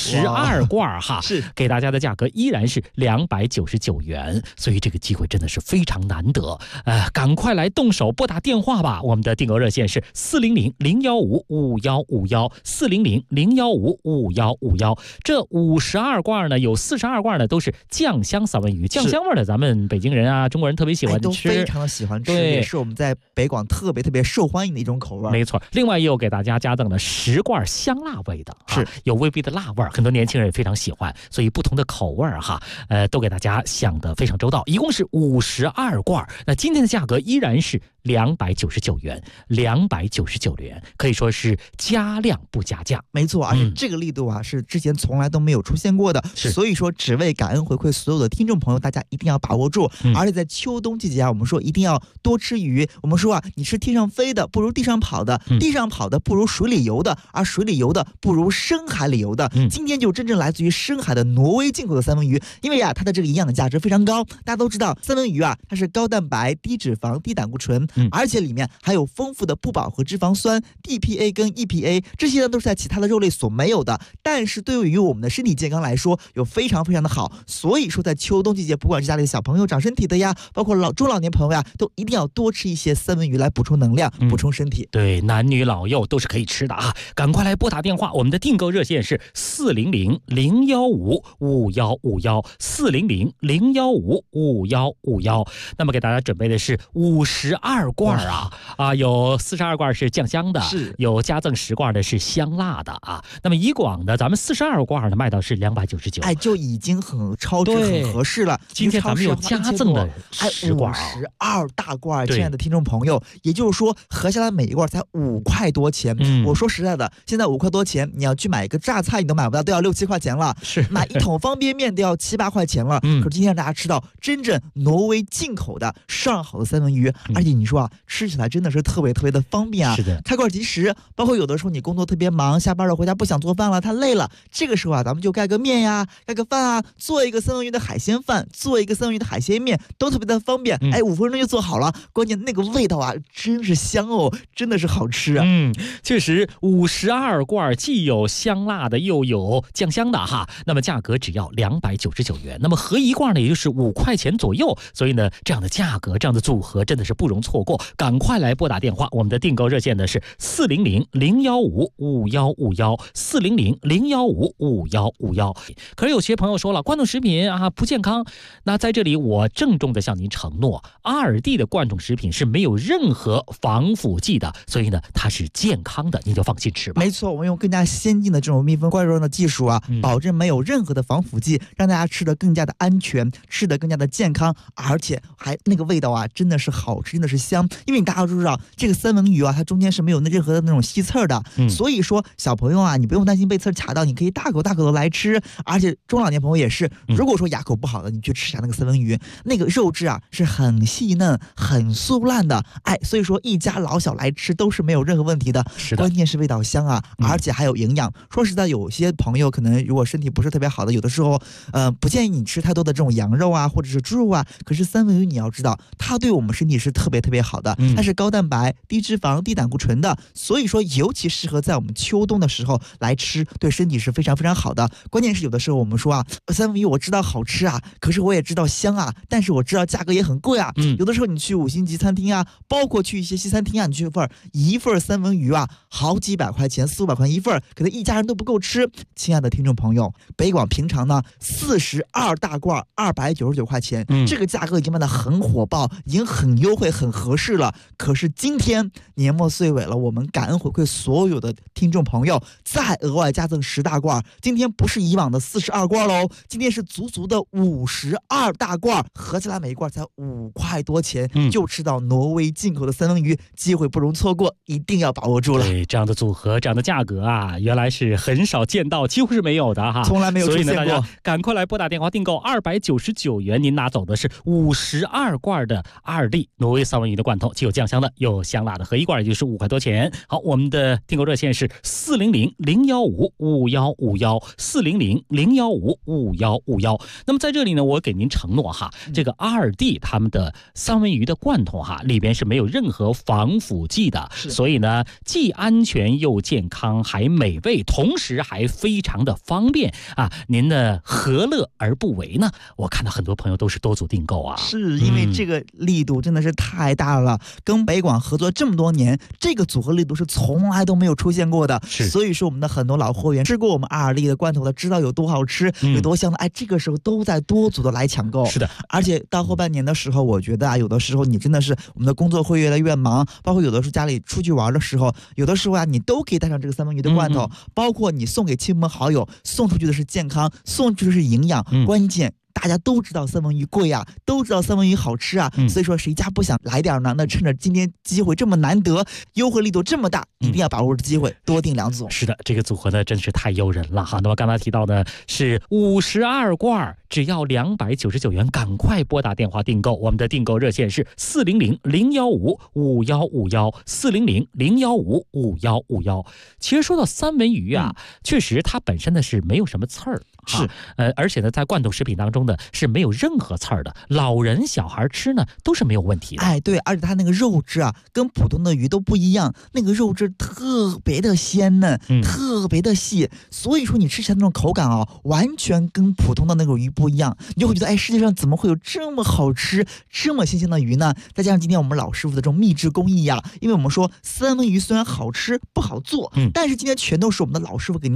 52罐哈， 是给大家的价格依然是299元，所以这个机会真的是非常难得，赶快来动手拨打电话吧，我们的订购热线是400-015-5151，400-015-5151。这52罐呢，有42罐呢都是酱香三文鱼，酱香味的咱们北京人啊、中国人特别喜欢吃， 都非常的喜欢吃，也是我们在北广特别受欢迎的一种口味。 没错，另外又给大家加赠了10罐香辣味的， 是有微微的辣味，很多年轻人也非常喜欢，所以不同的口味哈，都给大家想得非常周到，一共是52罐。那今天的价格依然是299元，299元，可以说是加量不加价。 没错，而且这个力度啊，是之前从来都没有出现过的，所以说只为感恩回馈所有的听众朋友，大家一定要把握住。而且在秋冬季节啊，我们说一定要多吃鱼。我们说啊，你吃天上飞的不如地上跑的，地上跑的不如水里游的，而水里游的不如深海里游的。今天就真正来自于深海的挪威进口的三文鱼，因为啊，它的这个营养的价值非常高。大家都知道，三文鱼啊，它是高蛋白、低脂肪、低胆固醇，而且里面还有丰富的不饱和脂肪酸 DPA 跟 EPA， 这些呢都是在其他的肉类所没有的，但是对于我们的身体健康来说有非常非常的好。所以说在秋冬季节，不管是家里的小朋友长身体的呀，包括中老年朋友呀，都一定要多吃一些三文鱼来补充能量，补充身体。 对，男女老幼都是可以吃的啊！赶快来拨打电话，我们的订购热线是400-015-5151，400-015-5151。那么给大家准备的是52 42罐啊，有42罐是酱香的， 是有加赠10罐的是香辣的啊。那么以广的咱们42罐的卖到是299， 哎，就已经很超值、很合适了。 今天咱们有加赠的10罐 ，52大罐，亲爱的听众朋友，也就是说合下来每一罐才5块多钱。我说实在的，现在5块多钱，你要去买一个榨菜你都买不到，都要6、7块钱了。 是买一桶方便面都要7、8块钱了。可是今天让大家吃到真正挪威进口的上好的三文鱼，而且你说啊，吃起来真的是特别的方便啊。 是的， 开罐即食。包括有的时候你工作特别忙，下班了回家不想做饭了，太累了，这个时候啊，咱们就盖个面呀，盖个饭啊，做一个三文鱼的海鲜饭，做一个三文鱼的海鲜面，都特别的方便。哎，5分钟就做好了，关键那个味道啊，真是香哦，真的是好吃啊。 确实52罐既有香辣的又有酱香的哈，那么价格只要299元，那么合一罐呢也就是5块钱左右，所以呢这样的价格这样的组合真的是不容错过，赶快来拨打电话，我们的订购热线呢是400-015-5151，400-015-5151。可是有些朋友说了，罐头食品啊不健康，那在这里我郑重的向您承诺，阿尔蒂的罐头食品是没有任何防腐剂的，所以呢它是健康的，您就放心吃吧。 没错，我们用更加先进的这种密封罐装的技术啊，保证没有任何的防腐剂，让大家吃得更加的安全，吃得更加的健康，而且还那个味道啊真的是好吃，真的是香。因为大家都知道这个三文鱼啊，它中间是没有任何的那种吸刺的，所以说小朋友啊，你不用担心被刺卡到，你可以大口的来吃。而且中老年朋友也是，如果说牙口不好的，你去吃一下那个三文鱼，那个肉质啊是很细嫩、很酥烂的，哎，所以说一家老小来吃都是没有任何问题的。 是的， 关键是味道香啊，而且还有营养。说实在，有些朋友可能如果身体不是特别好的，有的时候不建议你吃太多的这种羊肉啊，或者是猪肉啊。可是三文鱼你要知道，它对我们身体是特别好的，它是高蛋白、低脂肪、低胆固醇的，所以说尤其适合在我们秋冬的时候来吃，对身体是非常好的。关键是有的时候我们说啊，三文鱼我知道好吃啊，可是我也知道香啊，但是我知道价格也很贵啊。有的时候你去5星级餐厅啊，包括去一些西餐厅啊，你去一份三文鱼啊，好几百块钱，400-500块一份，可能一家人都不够吃。亲爱的听众朋友，北广平常呢42大罐299块钱，这个价格已经卖得很火爆，已经很优惠很合适了。可是今天年末岁尾了，我们感恩回馈所有的听众朋友，再额外加赠10大罐，今天不是以往的42罐喽，今天是足足的52大罐，合起来每一罐才5块多钱，就吃到挪威进口的三文鱼，机会不容错过，一定要把握住了。 对，这样的组合，这样的价格啊，原来是很少见到，几乎是没有的哈， 从来没有出现过。 所以呢，大家赶快来拨打电话订购299元，您拿走的是52罐的阿尔蒂挪威三文鱼的罐头，既有酱香的，又有香辣的，合一罐也就是5块多钱。好，我们的订购热线是400-015-5151，400-015-5151。那么在这里呢，我给您承诺哈，这个阿尔蒂他们的三文鱼的罐头哈，里边是没有任何防腐剂的，所以呢，既安全又健康，还美味，同时还非常的方便啊！您呢，何乐而不为呢？我看到很多朋友都是多组订购啊， 是因为这个力度真的是太大了，跟北广合作这么多年，这个组合力度是从来都没有出现过的。所以说我们的很多老货源吃过我们阿尔蒂的罐头的，知道有多好吃，有多香的，哎，这个时候都在多组的来抢购。 是的， 而且到后半年的时候，我觉得啊，有的时候你真的是我们的工作会越来越忙，包括有的时候家里出去玩的时候，有的时候啊，你都可以带上这个三文鱼的罐头，包括你送给亲朋好友，送出去的是健康，送出去的是营养，关键大家都知道三文鱼贵啊，都知道三文鱼好吃啊，所以说谁家不想来点呢？那趁着今天机会这么难得，优惠力度这么大，一定要把握住机会，多订2组。 是的，这个组合呢真是太诱人了哈。那么刚才提到的是52罐，只要299元，赶快拨打电话订购。我们的订购热线是400-015-5151，400-015-5151。其实说到三文鱼啊，确实它本身呢是没有什么刺儿， 是而且呢在罐头食品当中呢是没有任何刺儿的，老人小孩吃呢都是没有问题的。 哎，对，而且它那个肉质啊跟普通的鱼都不一样，那个肉质特别的鲜嫩，特别的细，所以说你吃起来那种口感啊，完全跟普通的那种鱼不一样，你就会觉得哎，世界上怎么会有这么好吃、这么新鲜的鱼呢？再加上今天我们老师傅的这种秘制工艺呀，因为我们说三文鱼虽然好吃不好做，但是今天全都是我们的老师傅给您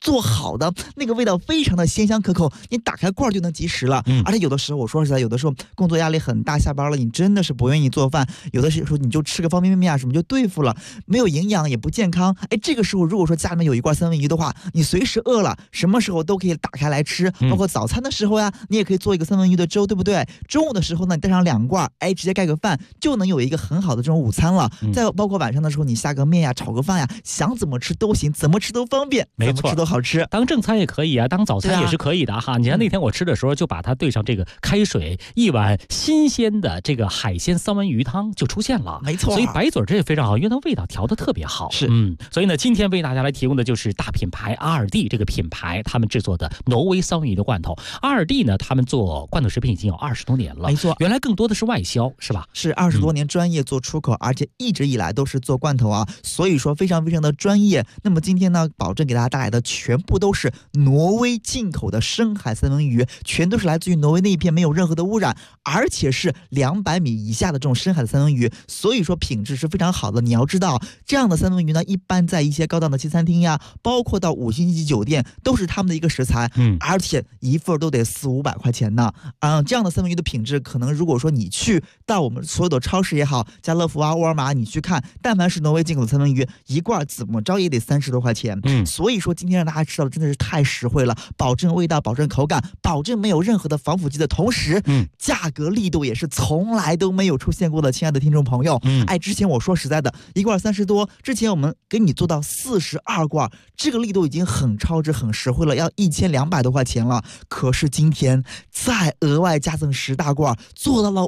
做好的，那个味道非常的鲜香可口，你打开罐就能即食了。而且有的时候我说实在，有的时候工作压力很大，下班了你真的是不愿意做饭，有的时候你就吃个方便面啊什么就对付了，没有营养也不健康。哎，这个时候如果说家里面有一罐三文鱼的话，你随时饿了什么时候都可以打开来吃，包括早餐的时候呀，你也可以做一个三文鱼的粥，对不对？中午的时候呢，你带上2罐，哎，直接盖个饭就能有一个很好的这种午餐了。再包括晚上的时候，你下个面呀，炒个饭呀，想怎么吃都行，怎么吃都方便， 没错， 怎么吃都好吃。 当正餐也可以啊，当早餐也是可以的哈。你看那天我吃的时候，就把它兑上这个开水，一碗新鲜的这个海鲜三文鱼汤就出现了， 没错。 所以白嘴这也非常好，因为它味道调得特别好。 是， 所以呢，今天为大家来提供的就是大品牌阿尔蒂这个品牌他们制作的挪威三文鱼的罐头。阿尔蒂呢，他们做罐头食品已经有20多年了， 没错。 原来更多的是外销，是吧？ 是20多年专业做出口，而且一直以来都是做罐头啊，所以说非常非常的专业。那么今天呢，保证给大家带来的全部都是挪威进口的深海三文鱼，全都是来自于挪威那一片，没有任何的污染，而且是200米以下的这种深海的三文鱼，所以说品质是非常好的。你要知道，这样的三文鱼呢，一般在一些高档的西餐厅呀，包括到5星级酒店，都是他们的一个食材，而且一份都得400-500块钱呢。这样的三文鱼的品质，可能如果说你去到我们所有的超市也好，家乐福啊、沃尔玛，你去看，但凡是挪威进口的三文鱼，一罐怎么着也得30多块钱。所以说今天让大家吃到的真的是太实惠了，保证味道，保证口感，保证没有任何的防腐剂的同时，价格力度也是从来都没有出现过的。亲爱的听众朋友，之前我说实在的，一罐30多，之前我们给你做到42罐，这个力度已经很超值、很实惠了，要1200多块钱了。可是今天再额外加赠10大罐，做到了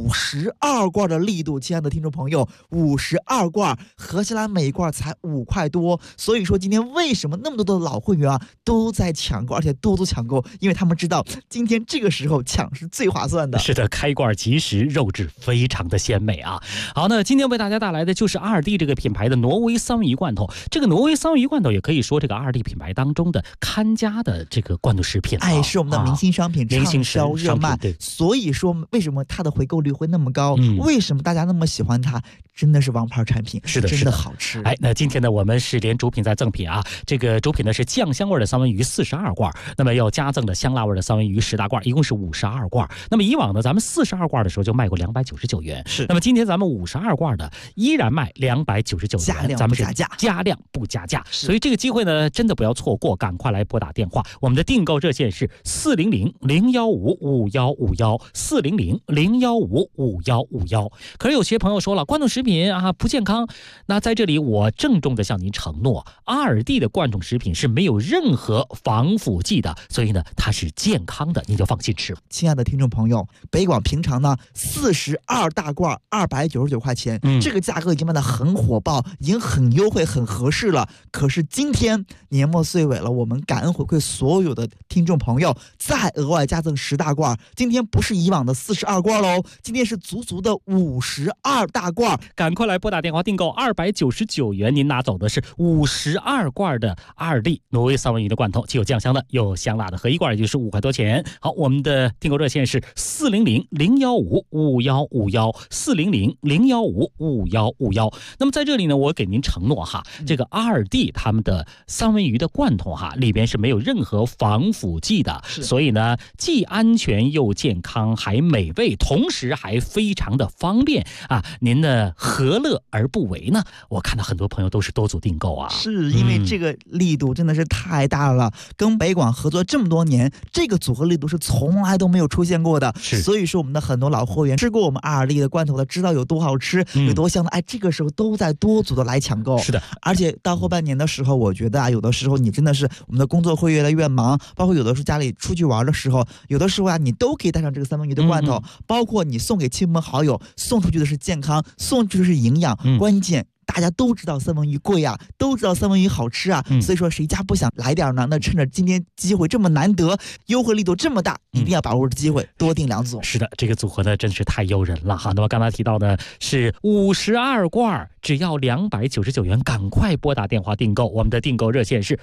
52罐的力度。亲爱的听众朋友，52罐合起来每罐才5块多。所以说今天为什么那么多的老会员啊都在抢购，而且都抢购，因为他们知道今天这个时候抢是最划算的。 是的，开罐即食，肉质非常的鲜美啊。好，那今天为大家带来的就是阿尔蒂这个品牌的挪威三文鱼罐头。这个挪威三文鱼罐头也可以说这个阿尔蒂品牌当中的看家的这个罐头食品， 是我们的明星商品，畅销热卖。所以说为什么它的回购率会那么高？为什么大家那么喜欢它？真的是王牌产品， 是的， 真的好吃。 那今天呢，我们是连主品再赠品啊。这个主品呢是酱香味的三文鱼42罐，那么要加赠的香辣味的三文鱼10大罐，一共是52罐。那么以往呢，咱们42罐的时候就卖过299元， 是。 那么今天咱们52罐的依然卖299元，咱们是加量不加价。所以这个机会呢，真的不要错过，赶快来拨打电话。我们的订购热线是400-015-5151，400-015-5151。可是有些朋友说了，罐头食品啊不健康，那在这里我郑重的向您承诺，阿尔蒂的罐头食品是没有任何防腐剂的，所以呢它是健康的，您就放心吃。 亲爱的听众朋友，北广平常呢42大罐299块钱，这个价格已经卖得很火爆，已经很优惠很合适了。可是今天年末岁尾了，我们感恩回馈所有的听众朋友，再额外加赠10大罐，今天不是以往的42罐喽，今天是足足的52大罐。 赶快来拨打电话订购299元，您拿走的是52罐的阿尔蒂挪威三文鱼的罐头，既有酱香的又香辣的，合一罐也就是5块多钱。好，我们的订购热线是400-015-5151，400-015-5151。那么在这里呢，我给您承诺哈，这个阿尔蒂他们的三文鱼的罐头哈，里边是没有任何防腐剂的，所以呢既安全又健康还美味，同时还非常的方便啊，您呢何乐而不为呢？我看到很多朋友都是多组订购啊， 是因为这个力度真的是太大了，跟北广合作这么多年，这个组合力度是从来都没有出现过的。所以说我们的很多老会员吃过我们阿尔蒂的罐头的，知道有多好吃，有多香的，这个时候都在多组的来抢购。 是的， 而且到后半年的时候，我觉得有的时候你真的是我们的工作会越来越忙，包括有的时候家里出去玩的时候，有的时候你都可以带上这个三文鱼的罐头，包括你送给亲朋好友，送出去的是健康，送出去的是营养，关键大家都知道三文鱼贵啊，都知道三文鱼好吃啊，所以说谁家不想来点呢？那趁着今天机会这么难得，优惠力度这么大，一定要把握着机会，多订2组。 是的，这个组合呢真是太诱人了哈。那么刚才提到的是52罐只要299元，赶快拨打电话订购。我们的订购热线是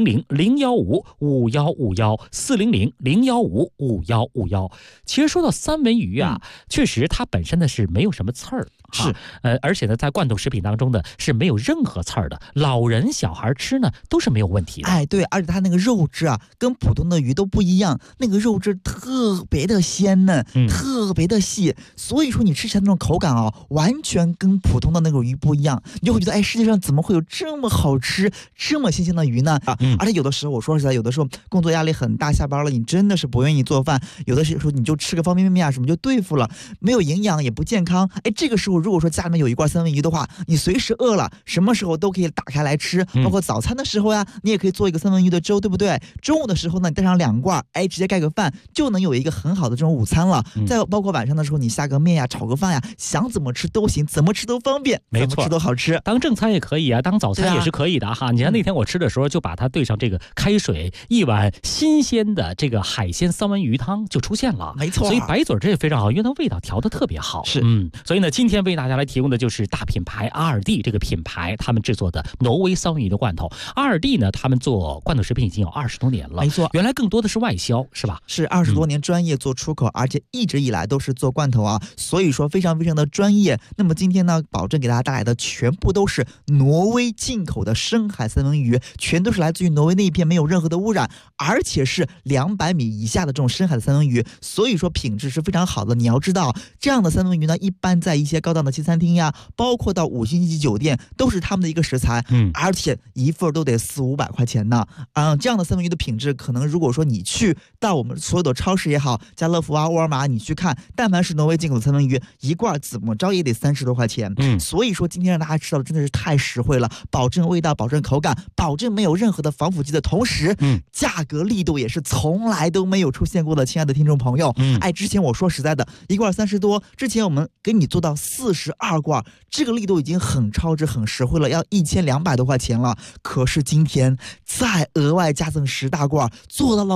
400-015-5151，400-015-5151。其实说到三文鱼啊，确实它本身呢是没有什么刺儿。 是， 而且呢，在罐头食品当中呢是没有任何刺儿的，老人小孩吃呢都是没有问题的。 哎，对，而且它那个肉质啊，跟普通的鱼都不一样，那个肉质特别的鲜嫩，特别的细，所以说你吃起来那种口感啊，完全跟普通的那种鱼不一样，你就会觉得，哎，世界上怎么会有这么好吃、这么新鲜的鱼呢？而且有的时候，我说实在，有的时候工作压力很大，下班了，你真的是不愿意做饭，有的时候你就吃个方便面啊什么就对付了，没有营养也不健康。哎，这个时候如果说家里面有一罐三文鱼的话，你随时饿了，什么时候都可以打开来吃，包括早餐的时候呀，你也可以做一个三文鱼的粥，对不对？中午的时候呢，你带上2罐，哎，直接盖个饭，就能有一个很好的这种午餐了。再包括晚上的时候，你下个面呀，炒个饭呀，想怎么吃都行，怎么吃都方便， 没错， 怎么吃都好吃。 当正餐也可以啊，当早餐也是可以的哈。你看那天我吃的时候，就把它兑上这个开水，一碗新鲜的这个海鲜三文鱼汤就出现了， 没错。 所以白嘴这也非常好，因为它味道调得特别好。 是， 所以呢，今天为大家来提供的就是大品牌ALDI这个品牌他们制作的挪威三文鱼的罐头。ALDI呢，他们做罐头食品已经有20多年了， 没错。 原来更多的是外销，是吧？ 是20多年专业做出口，而且一直以来都是做罐头啊，所以说非常非常的专业。那么今天呢，保证给大家带来的全部都是挪威进口的深海三文鱼，全都是来自于挪威那一片，没有任何的污染，而且是200米以下的这种深海的三文鱼，所以说品质是非常好的。你要知道，这样的三文鱼呢，一般在一些高档的西餐厅呀，包括到5星级酒店，都是他们的一个食材，而且一份都得400-500块钱呢。这样的三文鱼的品质，可能如果说你去到我们所有的超市也好，家乐福啊、沃尔玛，你去看，但凡是挪威进口的三文鱼，一罐怎么着也得30多块钱。所以说今天让大家吃到的真的是太实惠了，保证味道，保证口感，保证没有任何的防腐剂的同时，价格力度也是从来都没有出现过的。亲爱的听众朋友，哎，之前我说实在的，一罐30多，之前我们给你做到42罐，这个力度已经很超值、很实惠了，要1200多块钱了。可是今天再额外加赠10大罐，做到了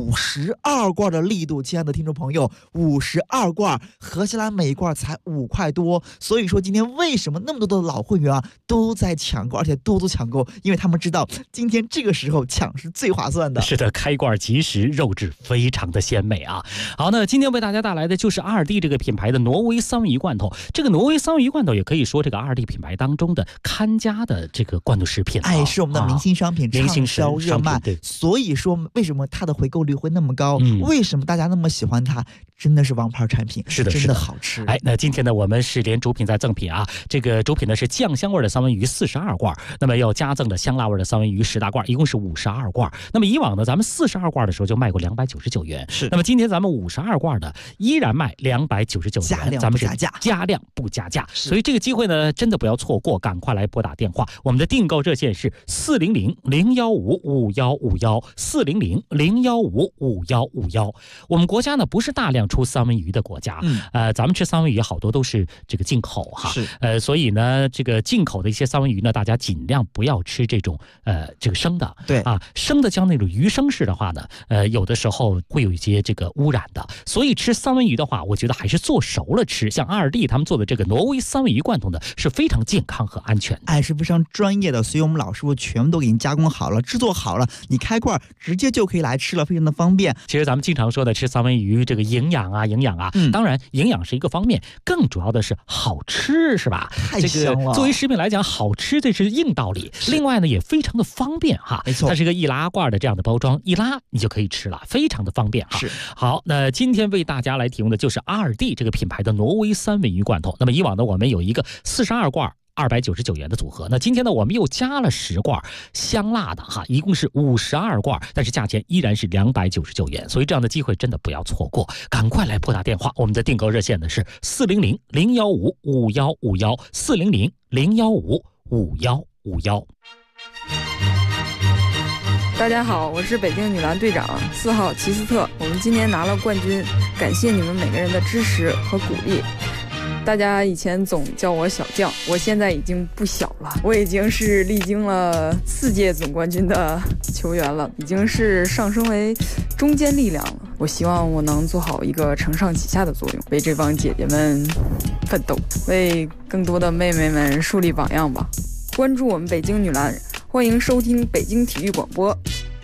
52罐的力度。亲爱的听众朋友，52罐合起来每罐才5块多。所以说今天为什么那么多的老会员啊都在抢购，而且多抢购，因为他们知道今天这个时候抢是最划算的。 是的，开罐即食，肉质非常的鲜美啊。好，那今天为大家带来的就是ALDI这个品牌的挪威三文鱼罐头。这个挪威三文鱼罐头也可以说这个ALDI品牌当中的看家的这个罐头食品， 哎，是我们的明星商品，畅销热卖。所以说为什么它的回购率会那么高？为什么大家那么喜欢它？真的是王牌产品， 是的， 真的好吃。 哎，那今天呢，我们是连主品再赠品啊。这个主品呢是酱香味的三文鱼42罐，那么要加赠的香辣味的三文鱼10大罐，一共是52罐。那么以往呢，咱们42罐的时候就卖过299元， 是。 那么今天咱们52罐的依然卖299元， 加量不加价， 加量不加价。所以这个机会呢，真的不要错过，赶快来拨打电话。我们的订购热线是400-015-5151，400-015-5151。我们国家呢不是大量出三文鱼的国家，咱们吃三文鱼好多都是这个进口哈， 是， 所以呢，这个进口的一些三文鱼呢，大家尽量不要吃这种这个生的， 对啊，生的像那种鱼生式的话呢，有的时候会有一些这个污染的，所以吃三文鱼的话，我觉得还是做熟了吃。像ALDI他们做的这个挪威三文鱼罐头呢，是非常健康和安全的， 哎，是非常专业的，所以我们老师傅全部都给您加工好了，制作好了，你开罐直接就可以来吃了，非常的方便。 其实咱们经常说的吃三文鱼，这个营养啊，当然营养是一个方面，更主要的是好吃，是吧？ 太香了。 这个作为食品来讲，好吃这是硬道理。另外呢，也非常的方便哈， 没错， 它是一个易拉罐的这样的包装，一拉你就可以吃了，非常的方便哈。 是。 好，那今天为大家来提供的就是ALDI这个品牌的挪威三文鱼罐头。那么以往呢，我们有一个42罐。299元的组合，那今天呢，我们又加了10罐香辣的哈，一共是52罐，但是价钱依然是299元，所以这样的机会真的不要错过，赶快来拨打电话。我们的订购热线呢是400-015-5151，400-015-5151。 大家好，我是北京女篮队长4号齐斯特，我们今年拿了冠军，感谢你们每个人的支持和鼓励。大家以前总叫我小将，我现在已经不小了，我已经是历经了4届总冠军的球员了，已经是上升为中坚力量了。我希望我能做好一个承上启下的作用，为这帮姐姐们奋斗，为更多的妹妹们树立榜样吧。关注我们北京女篮，欢迎收听北京体育广播。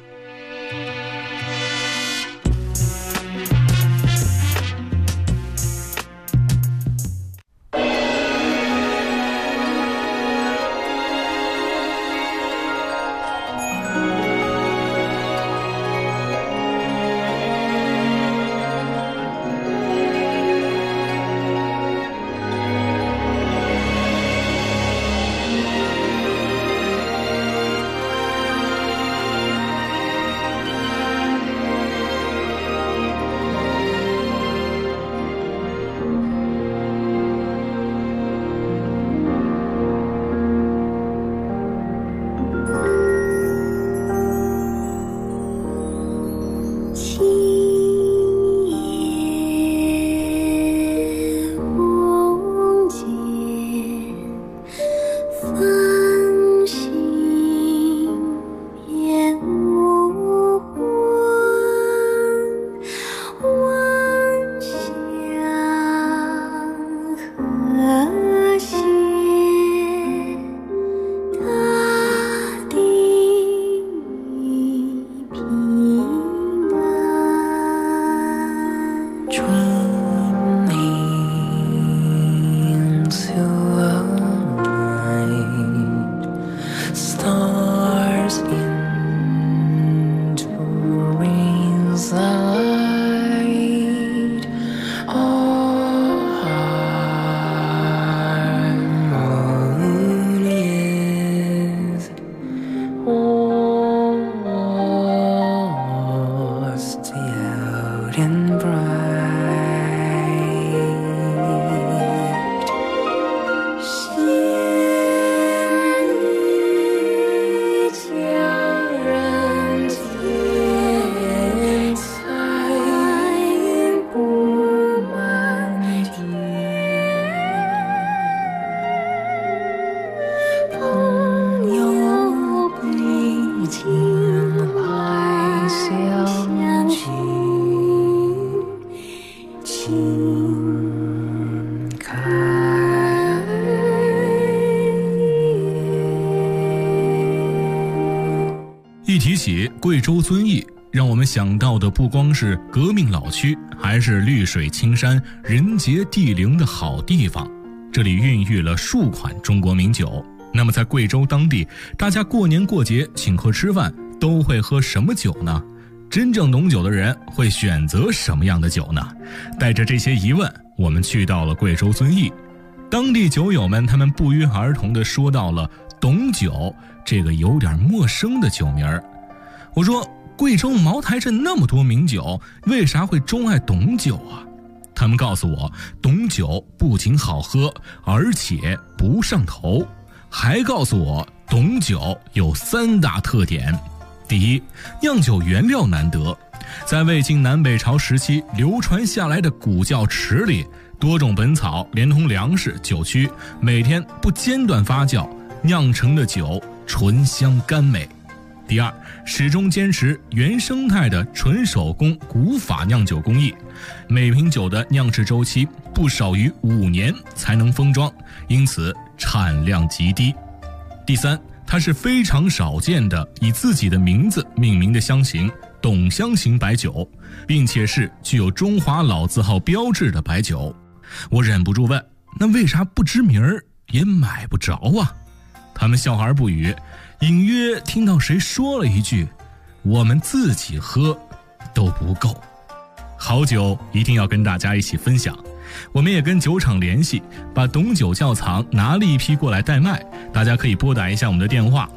一提起贵州遵义，让我们想到的不光是革命老区，还是绿水青山、人杰地灵的好地方。这里孕育了数款中国名酒。那么在贵州当地，大家过年过节请客吃饭都会喝什么酒呢？真正懂酒的人会选择什么样的酒呢？带着这些疑问，我们去到了贵州遵义。当地酒友们他们不约而同地说到了董酒这个有点陌生的酒名儿。我说，贵州茅台镇那么多名酒，为啥会钟爱董酒啊？他们告诉我，董酒不仅好喝，而且不上头，还告诉我董酒有3大特点。第一，酿酒原料难得，在魏晋南北朝时期流传下来的古窖池里，多种本草连同粮食、酒曲，每天不间断发酵，酿成的酒醇香甘美。第二，始终坚持原生态的纯手工古法酿酒工艺，每瓶酒的酿制周期不少于5年才能封装，因此产量极低。第三，它是非常少见的以自己的名字命名的香型董香型白酒，并且是具有中华老字号标志的白酒。我忍不住问，那为啥不知名儿也买不着啊？他们笑而不语，隐约听到谁说了一句，我们自己喝都不够。好酒一定要跟大家一起分享，我们也跟酒厂联系，把董酒窖藏拿了一批过来代卖，大家可以拨打一下我们的电话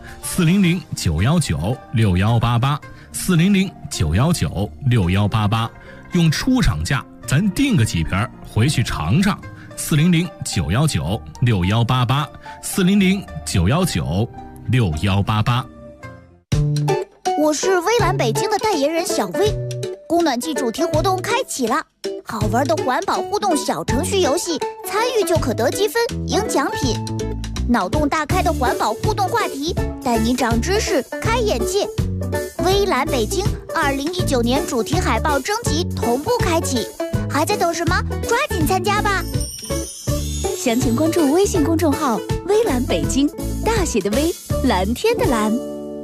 400-919-6188 400-919-6188，用出厂价咱订个几瓶回去尝尝。400-919-6188 400-919-6188。 我是微蓝北京的代言人小薇，供暖季主题活动开启了，好玩的环保互动小程序游戏，参与就可得积分赢奖品。脑洞大开的环保互动话题，带你长知识开眼界。微蓝北京2019年主题海报征集同步开启，还在等什么？抓紧参加吧！ 详情关注微信公众号“微蓝北京”，大写的微，蓝天的蓝。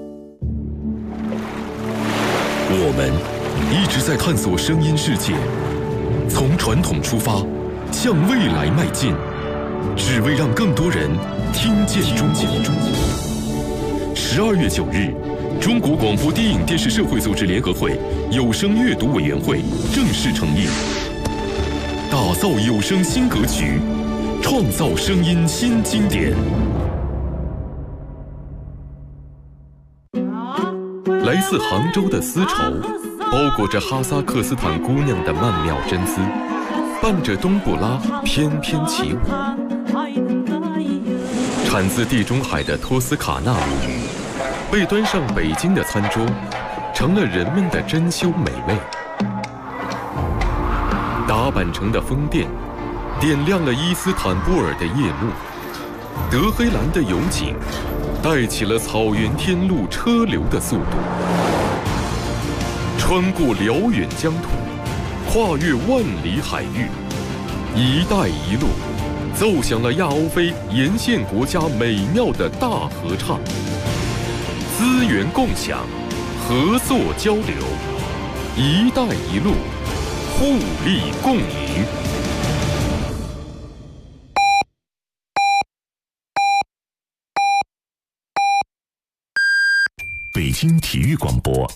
我们一直在探索声音世界，从传统出发，向未来迈进，只为让更多人听见中国。12月9日，中国广播电影电视社会组织联合会有声阅读委员会正式成立，打造有声新格局，创造声音新经典。来自杭州的丝绸，包裹着哈萨克斯坦姑娘的曼妙真姿，伴着冬不拉翩翩起舞。产自地中海的托斯卡纳母语，被端上北京的餐桌，成了人们的珍馐美味。达坂城的风电，点亮了伊斯坦布尔的夜幕。德黑兰的油井，带起了草原天路车流的速度。穿过辽远疆土，跨越万里海域，一带一路奏响了亚欧非沿线国家美妙的大合唱。资源共享，合作交流，一带一路，互利共赢。 北京体育广播